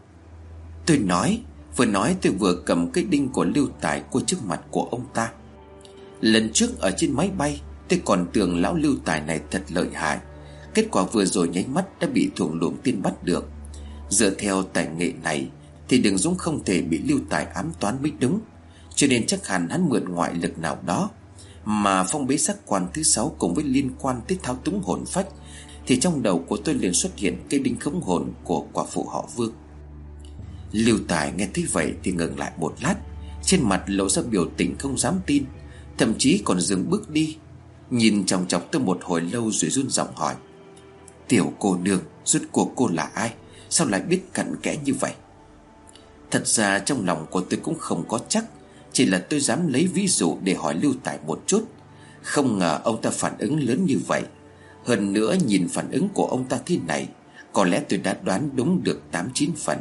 Tôi nói, vừa nói tôi vừa cầm cái đinh của Lưu Tài qua trước mặt của ông ta. Lần trước ở trên máy bay, tôi còn tưởng lão Lưu Tài này thật lợi hại. Kết quả vừa rồi nháy mắt đã bị thuồng luồng tiên bắt được. Dựa theo tài nghệ này thì Đường Dũng không thể bị Lưu Tài ám toán mới đúng, cho nên chắc hẳn hắn mượn ngoại lực nào đó mà phong bế sắc quan thứ sáu, cùng với liên quan tới thao túng hồn phách. Thì trong đầu của tôi liền xuất hiện cái đinh khống hồn của quả phụ họ Vương. Lưu Tài nghe thấy vậy thì ngừng lại một lát, trên mặt lộ ra biểu tình không dám tin, thậm chí còn dừng bước đi, nhìn chòng chọc tôi một hồi lâu rồi run giọng hỏi: Tiểu cô nương, rốt cuộc cô là ai? Sao lại biết cặn kẽ như vậy? Thật ra trong lòng của tôi cũng không có chắc, chỉ là tôi dám lấy ví dụ để hỏi Lưu Tài một chút. Không ngờ ông ta phản ứng lớn như vậy. Hơn nữa nhìn phản ứng của ông ta thế này, có lẽ tôi đã đoán đúng được tám chín phần.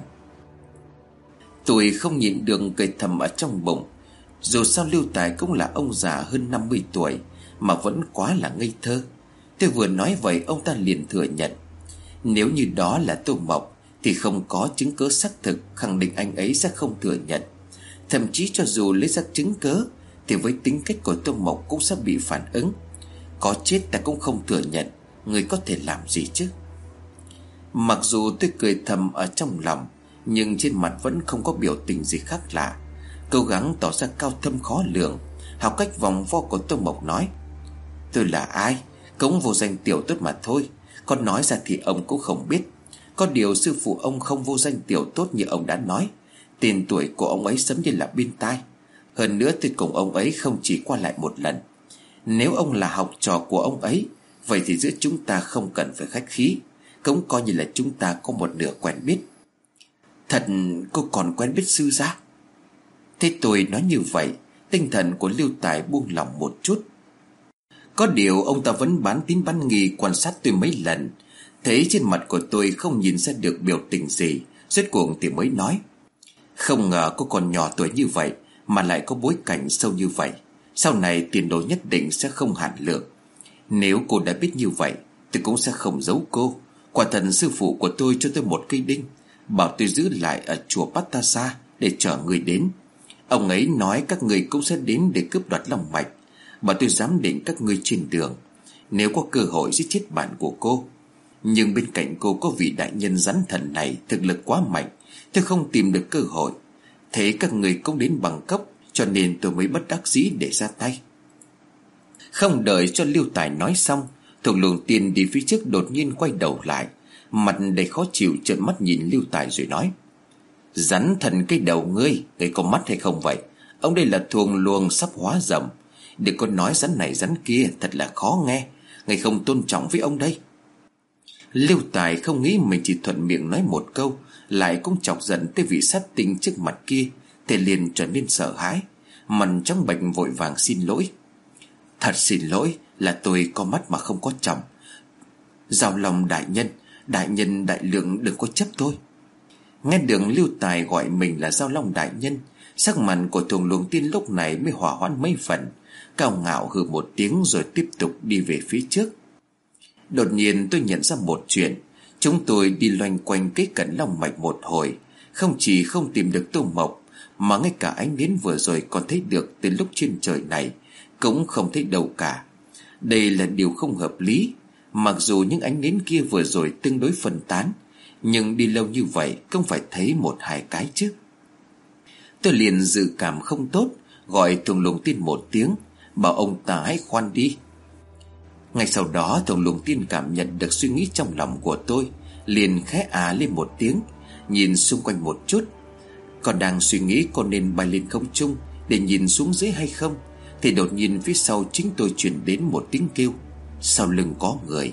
Tôi không nhịn được cười thầm ở trong bụng. Dù sao Lưu Tài cũng là ông già hơn năm mươi tuổi, mà vẫn quá là ngây thơ. Tôi vừa nói vậy ông ta liền thừa nhận: Nếu như đó là Tô Mộc thì không có chứng cớ xác thực khẳng định anh ấy sẽ không thừa nhận. Thậm chí cho dù lấy ra chứng cớ thì với tính cách của Tô Mộc cũng sẽ bị phản ứng. Có chết ta cũng không thừa nhận, người có thể làm gì chứ? Mặc dù tôi cười thầm ở trong lòng, nhưng trên mặt vẫn không có biểu tình gì khác lạ. Cố gắng tỏ ra cao thâm khó lường, học cách vòng vo của Tô Mộc nói: tôi là ai? Cũng vô danh tiểu tốt mà thôi. Còn nói ra thì ông cũng không biết. Có điều sư phụ ông không vô danh tiểu tốt như ông đã nói. Tên tuổi của ông ấy sớm như là bên tai. Hơn nữa tôi cùng ông ấy không chỉ qua lại một lần. Nếu ông là học trò của ông ấy, vậy thì giữa chúng ta không cần phải khách khí, cũng coi như là chúng ta có một nửa quen biết. Thật cô còn quen biết sư gia? Thế tôi nói như vậy, tinh thần của Lưu Tài buông lỏng một chút. Có điều ông ta vẫn bán tín bán nghi quan sát tôi mấy lần, thấy trên mặt của tôi không nhìn ra được biểu tình gì, rốt cuộc thì mới nói: không ngờ cô còn nhỏ tuổi như vậy mà lại có bối cảnh sâu như vậy. Sau này tiền đồ nhất định sẽ không hạn lượng. Nếu cô đã biết như vậy, tôi cũng sẽ không giấu cô. Quả thật sư phụ của tôi cho tôi một cây đinh, bảo tôi giữ lại ở chùa Patasa để chờ người đến. Ông ấy nói các người cũng sẽ đến để cướp đoạt long mạch, bảo tôi giám định các ngươi trên đường, nếu có cơ hội giết chết bạn của cô. Nhưng bên cạnh cô có vị đại nhân rắn thần này thực lực quá mạnh, tôi không tìm được cơ hội. Thế các người cũng đến bằng cấp, cho nên tôi mới bất đắc dĩ để ra tay. Không đợi cho Lưu Tài nói xong, Thuộc Luồng Tiên đi phía trước đột nhiên quay đầu lại, mặt đầy khó chịu trợn mắt nhìn Lưu Tài rồi nói: rắn thần cái đầu ngươi, ngươi có mắt hay không vậy? Ông đây là thuồng luồng sắp hóa rồng, đừng có nói rắn này rắn kia, thật là khó nghe. Ngươi không tôn trọng với ông đây. Lưu Tài không nghĩ mình chỉ thuận miệng nói một câu lại cũng chọc giận tới vị sát tinh trước mặt kia, thì liền trở nên sợ hãi, mặt trắng bệch vội vàng xin lỗi: thật xin lỗi, là tôi có mắt mà không có chồng. Giao lòng đại nhân, đại nhân đại lượng đừng có chấp tôi. Nghe được Lưu Tài gọi mình là Giao Long đại nhân, sắc mặt của Thuồng Luồng Tiên lúc này mới hỏa hoãn mấy phần, cao ngạo hừ một tiếng rồi tiếp tục đi về phía trước. Đột nhiên tôi nhận ra một chuyện. Chúng tôi đi loanh quanh cái cẩn long mạch một hồi, không chỉ không tìm được Tô Mộc, mà ngay cả ánh nến vừa rồi còn thấy được từ lúc trên trời này cũng không thấy đâu cả. Đây là điều không hợp lý. Mặc dù những ánh nến kia vừa rồi tương đối phân tán, nhưng đi lâu như vậy cũng phải thấy một hai cái chứ. Tôi liền dự cảm không tốt, gọi Thuồng Luồng Tiên một tiếng, bảo ông ta hãy khoan đi. Ngay sau đó Thuồng Luồng Tiên cảm nhận được suy nghĩ trong lòng của tôi, liền khẽ à lên một tiếng, nhìn xung quanh một chút. Còn đang suy nghĩ có nên bay lên không trung để nhìn xuống dưới hay không, thì đột nhiên phía sau chính tôi truyền đến một tiếng kêu: sau lưng có người.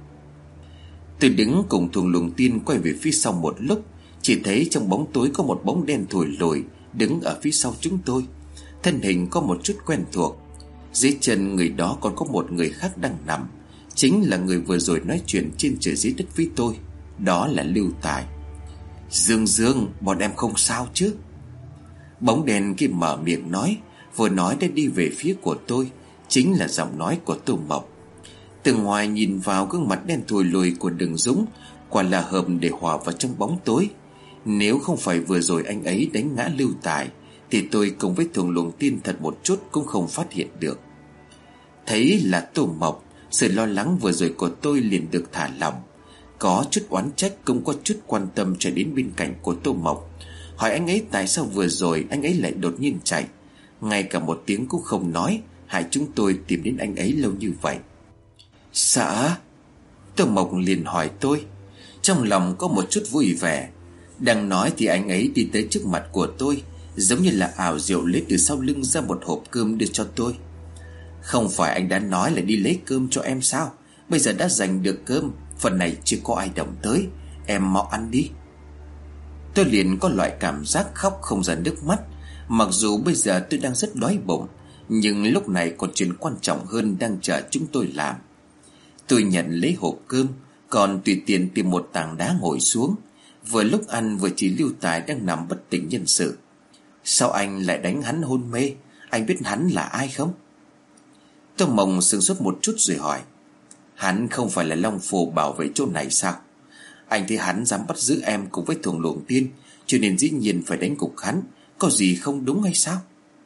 Tôi đứng cùng Thuồng Luồng Tiên quay về phía sau một lúc, chỉ thấy trong bóng tối có một bóng đen thủi lùi đứng ở phía sau chúng tôi. Thân hình có một chút quen thuộc. Dưới chân người đó còn có một người khác đang nằm, chính là người vừa rồi nói chuyện trên trời dưới đất với tôi. Đó là Lưu Tài. Dương Dương, bọn em không sao chứ? Bóng đèn kia mở miệng nói, vừa nói đã đi về phía của tôi. Chính là giọng nói của Tô Mộc. Từ ngoài nhìn vào, gương mặt đen thùi lùi của Đường Dũng quả là hợp để hòa vào trong bóng tối. Nếu không phải vừa rồi anh ấy đánh ngã Lưu Tài, thì tôi cùng với Thuồng Luồng Tiên thật một chút cũng không phát hiện được. Thấy là Tô Mộc, sự lo lắng vừa rồi của tôi liền được thả lỏng. Có chút oán trách cũng có chút quan tâm trở đến bên cạnh của Tô Mộc, hỏi anh ấy tại sao vừa rồi anh ấy lại đột nhiên chạy, ngay cả một tiếng cũng không nói, hại chúng tôi tìm đến anh ấy lâu như vậy. Sợ? Tô Mộc liền hỏi tôi. Trong lòng có một chút vui vẻ. Đang nói thì anh ấy đi tới trước mặt của tôi, giống như là ảo diệu lấy từ sau lưng ra một hộp cơm đưa cho tôi. Không phải anh đã nói là đi lấy cơm cho em sao? Bây giờ đã giành được cơm, phần này chưa có ai động tới, em mau ăn đi. Tôi liền có loại cảm giác khóc không ra nước mắt. Mặc dù bây giờ tôi đang rất đói bụng, nhưng lúc này còn chuyện quan trọng hơn đang chờ chúng tôi làm. Tôi nhận lấy hộp cơm, còn tùy tiện tìm một tảng đá ngồi xuống. Vừa lúc ăn vừa chỉ Lưu Tài đang nằm bất tỉnh nhân sự. Sao anh lại đánh hắn hôn mê? Anh biết hắn là ai không? Tô Mộc sửng sốt một chút rồi hỏi. Hắn không phải là Long Phù bảo vệ chỗ này sao? Anh thấy hắn dám bắt giữ em cùng với Thuồng Luồng Tiên, cho nên dĩ nhiên phải đánh gục hắn. Có gì không đúng hay sao?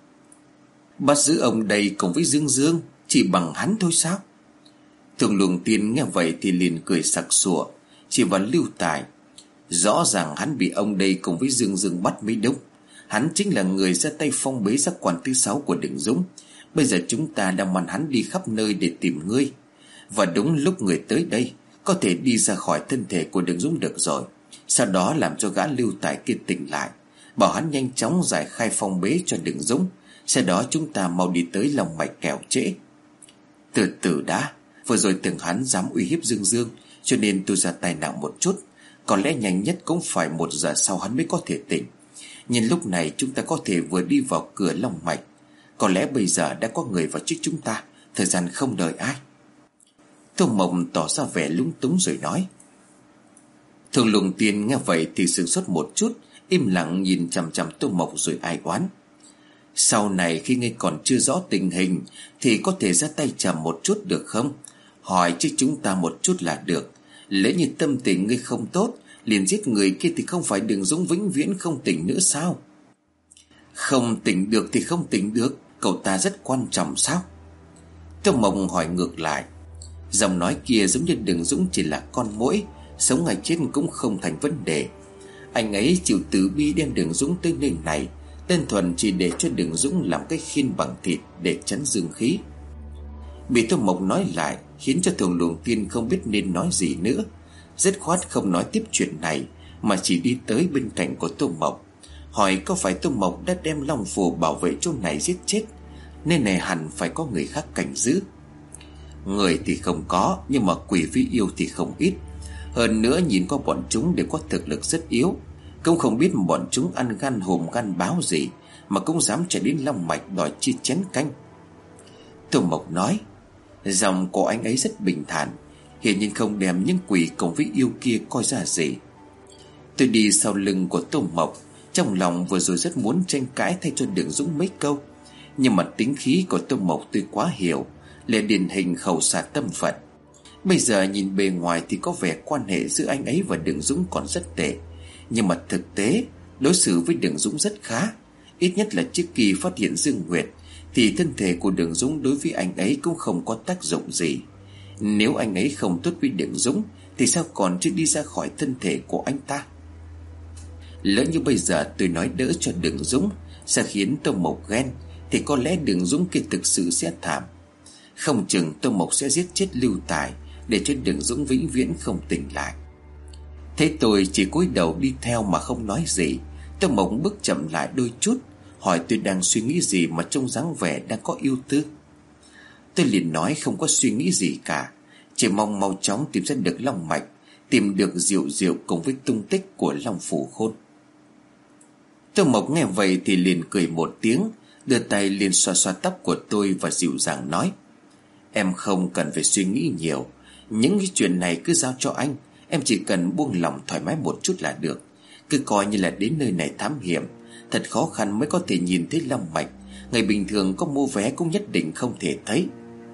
Bắt giữ ông đây cùng với Dương Dương chỉ bằng hắn thôi sao? Thuồng Luồng Tiên nghe vậy thì liền cười sặc sụa, chỉ vào Lưu Tài. Rõ ràng hắn bị ông đây cùng với Dương Dương bắt mới đúng. Hắn chính là người ra tay phong bế giác quan thứ sáu của Đường Dũng. Bây giờ chúng ta đang mang hắn đi khắp nơi để tìm ngươi. Và đúng lúc người tới đây, có thể đi ra khỏi thân thể của Đường Dũng được rồi. Sau đó làm cho gã Lưu Tài kia tỉnh lại, bảo hắn nhanh chóng giải khai phong bế cho Đường Dũng. Sau đó chúng ta mau đi tới Long Mạch kẻo trễ. Từ từ đã. Vừa rồi tưởng hắn dám uy hiếp Dương Dương, cho nên tôi ra tay nặng một chút. Có lẽ nhanh nhất cũng phải một giờ sau hắn mới có thể tỉnh. Nhưng lúc này chúng ta có thể vừa đi vào cửa Long Mạch. Có lẽ bây giờ đã có người vào trước chúng ta, thời gian không đợi ai. Tô Mộc tỏ ra vẻ lúng túng rồi nói. Thuồng Luồng Tiên nghe vậy thì sửng sốt một chút, im lặng nhìn chằm chằm Tô Mộc rồi ai oán. Sau này khi ngươi còn chưa rõ tình hình thì có thể ra tay chậm một chút được không? Hỏi chứ chúng ta một chút là được. Lẽ như tâm tình ngươi không tốt, liền giết người kia thì không phải Đường Dũng vĩnh viễn không tỉnh nữa sao? Không tỉnh được thì không tỉnh được, cậu ta rất quan trọng sao? Tô Mộc hỏi ngược lại. Giọng nói kia giống như Đường Dũng chỉ là con muỗi, sống hay chết cũng không thành vấn đề. Anh ấy chịu từ bi đem Đường Dũng tới nơi này, đơn thuần chỉ để cho Đường Dũng làm cái khiên bằng thịt để chắn dương khí. Bị Tô Mộc nói lại khiến cho Thuồng Luồng Tiên không biết nên nói gì nữa, dứt khoát không nói tiếp chuyện này, mà chỉ đi tới bên cạnh của Tô Mộc, hỏi có phải Tô Mộc đã đem long phù bảo vệ chỗ này giết chết, nên này hẳn phải có người khác cảnh giữ. Người thì không có, nhưng mà quỷ vi yêu thì không ít. Hơn nữa nhìn qua bọn chúng đều có thực lực rất yếu, cũng không biết bọn chúng ăn gan hùm gan báo gì mà cũng dám chạy đến Long Mạch đòi chia chén canh. Tô Mộc nói. Giọng của anh ấy rất bình thản, hiển nhiên không đem những quỷ cùng với yêu kia coi ra gì. Tôi đi sau lưng của Tô Mộc, trong lòng vừa rồi rất muốn tranh cãi thay cho Đường Dũng mấy câu, nhưng mà tính khí của Tô Mộc tôi quá hiểu, là điển hình khẩu xà tâm Phật. Bây giờ nhìn bề ngoài thì có vẻ quan hệ giữa anh ấy và Đường Dũng còn rất tệ, nhưng mà thực tế đối xử với Đường Dũng rất khá. Ít nhất là trước khi phát hiện Dương Nguyệt thì thân thể của Đường Dũng đối với anh ấy cũng không có tác dụng gì. Nếu anh ấy không tốt với Đường Dũng thì sao còn chưa đi ra khỏi thân thể của anh ta? Lỡ như bây giờ tôi nói đỡ cho Đường Dũng sẽ khiến Tô Mộc ghen, thì có lẽ Đường Dũng kia thực sự sẽ thảm. Không chừng Tô Mộc sẽ giết chết Lưu Tài để cho Đường Dũng vĩnh viễn không tỉnh lại. Thế tôi chỉ cúi đầu đi theo mà không nói gì. Tô Mộc bước chậm lại đôi chút, hỏi tôi đang suy nghĩ gì mà trông dáng vẻ đang có ưu tư. Tôi liền nói không có suy nghĩ gì cả, chỉ mong mau chóng tìm ra được Long Mạch, tìm được Diệu Diệu cùng với tung tích của Long Phủ Khôn. Tô Mộc nghe vậy thì liền cười một tiếng, đưa tay liền xoa xoa tóc của tôi và dịu dàng nói. Em không cần phải suy nghĩ nhiều, những cái chuyện này cứ giao cho anh. Em chỉ cần buông lòng thoải mái một chút là được. Cứ coi như là đến nơi này thám hiểm, thật khó khăn mới có thể nhìn thấy Long Mạch, người bình thường có mua vé cũng nhất định không thể thấy.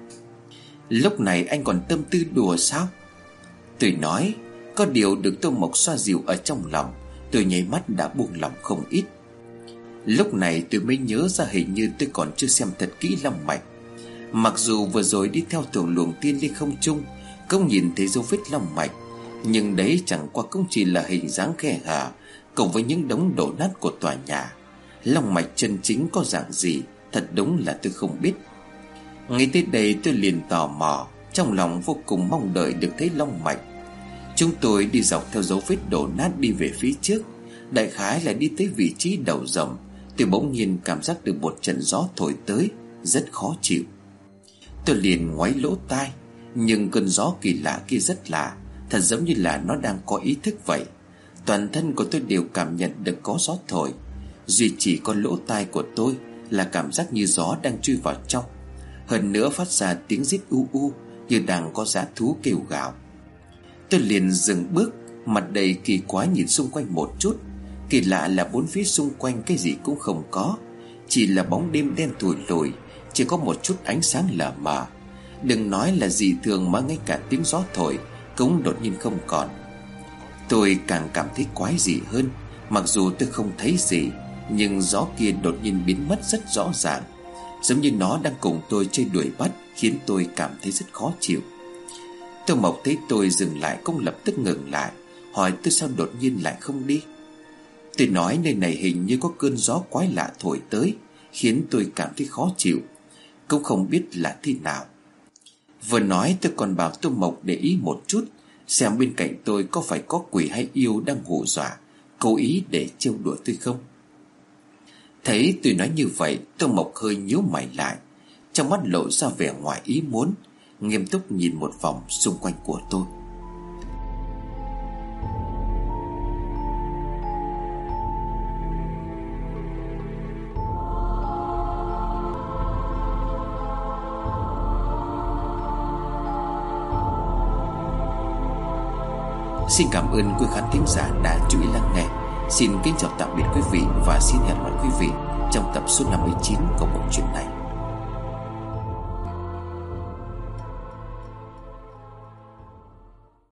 Lúc này anh còn tâm tư đùa sao? Tôi nói. Có điều được Tô Mộc xoa dịu ở trong lòng, tôi nháy mắt đã buông lòng không ít. Lúc này tôi mới nhớ ra hình như tôi còn chưa xem thật kỹ Long Mạch. Mặc dù vừa rồi đi theo Thuồng Luồng Tiên lên không trung cũng nhìn thấy dấu vết Long Mạch, nhưng đấy chẳng qua cũng chỉ là hình dáng khe hở cùng với những đống đổ nát của tòa nhà. Long Mạch chân chính có dạng gì thật đúng là tôi không biết. Ngay tới đây tôi liền tò mò, trong lòng vô cùng mong đợi được thấy Long Mạch. Chúng tôi đi dọc theo dấu vết đổ nát đi về phía trước. Đại khái là đi tới vị trí đầu rồng, tôi bỗng nhiên cảm giác được một trận gió thổi tới, rất khó chịu. Tôi liền ngoáy lỗ tai, nhưng cơn gió kỳ lạ kia rất lạ, thật giống như là nó đang có ý thức vậy. Toàn thân của tôi đều cảm nhận được có gió thổi, duy chỉ có lỗ tai của tôi là cảm giác như gió đang chui vào trong. Hơn nữa phát ra tiếng rít u u, như đang có dã thú kêu gào. Tôi liền dừng bước, mặt đầy kỳ quái nhìn xung quanh một chút. Kỳ lạ là bốn phía xung quanh cái gì cũng không có, chỉ là bóng đêm đen thùi lùi, chỉ có một chút ánh sáng lờ mờ. Đừng nói là dị thường mà ngay cả tiếng gió thổi cũng đột nhiên không còn. Tôi càng cảm thấy quái dị hơn. Mặc dù tôi không thấy gì, nhưng gió kia đột nhiên biến mất rất rõ ràng, giống như nó đang cùng tôi chơi đuổi bắt, khiến tôi cảm thấy rất khó chịu. Tô Mộc thấy tôi dừng lại cũng lập tức ngừng lại, hỏi tôi sao đột nhiên lại không đi. Tôi nói nơi này hình như có cơn gió quái lạ thổi tới, khiến tôi cảm thấy khó chịu, cũng không biết là thế nào. Vừa nói tôi còn bảo Tô Mộc để ý một chút, xem bên cạnh tôi có phải có quỷ hay yêu đang hù dọa, cố ý để trêu đùa tôi không. Thấy tôi nói như vậy, Tô Mộc hơi nhíu mày lại, trong mắt lộ ra vẻ ngoài ý muốn, nghiêm túc nhìn một vòng xung quanh của tôi. Xin cảm ơn quý khán thính giả đã chú ý lắng nghe. Xin kính chào tạm biệt quý vị và xin hẹn gặp lại quý vị trong tập số năm mươi chín của bộ truyện này.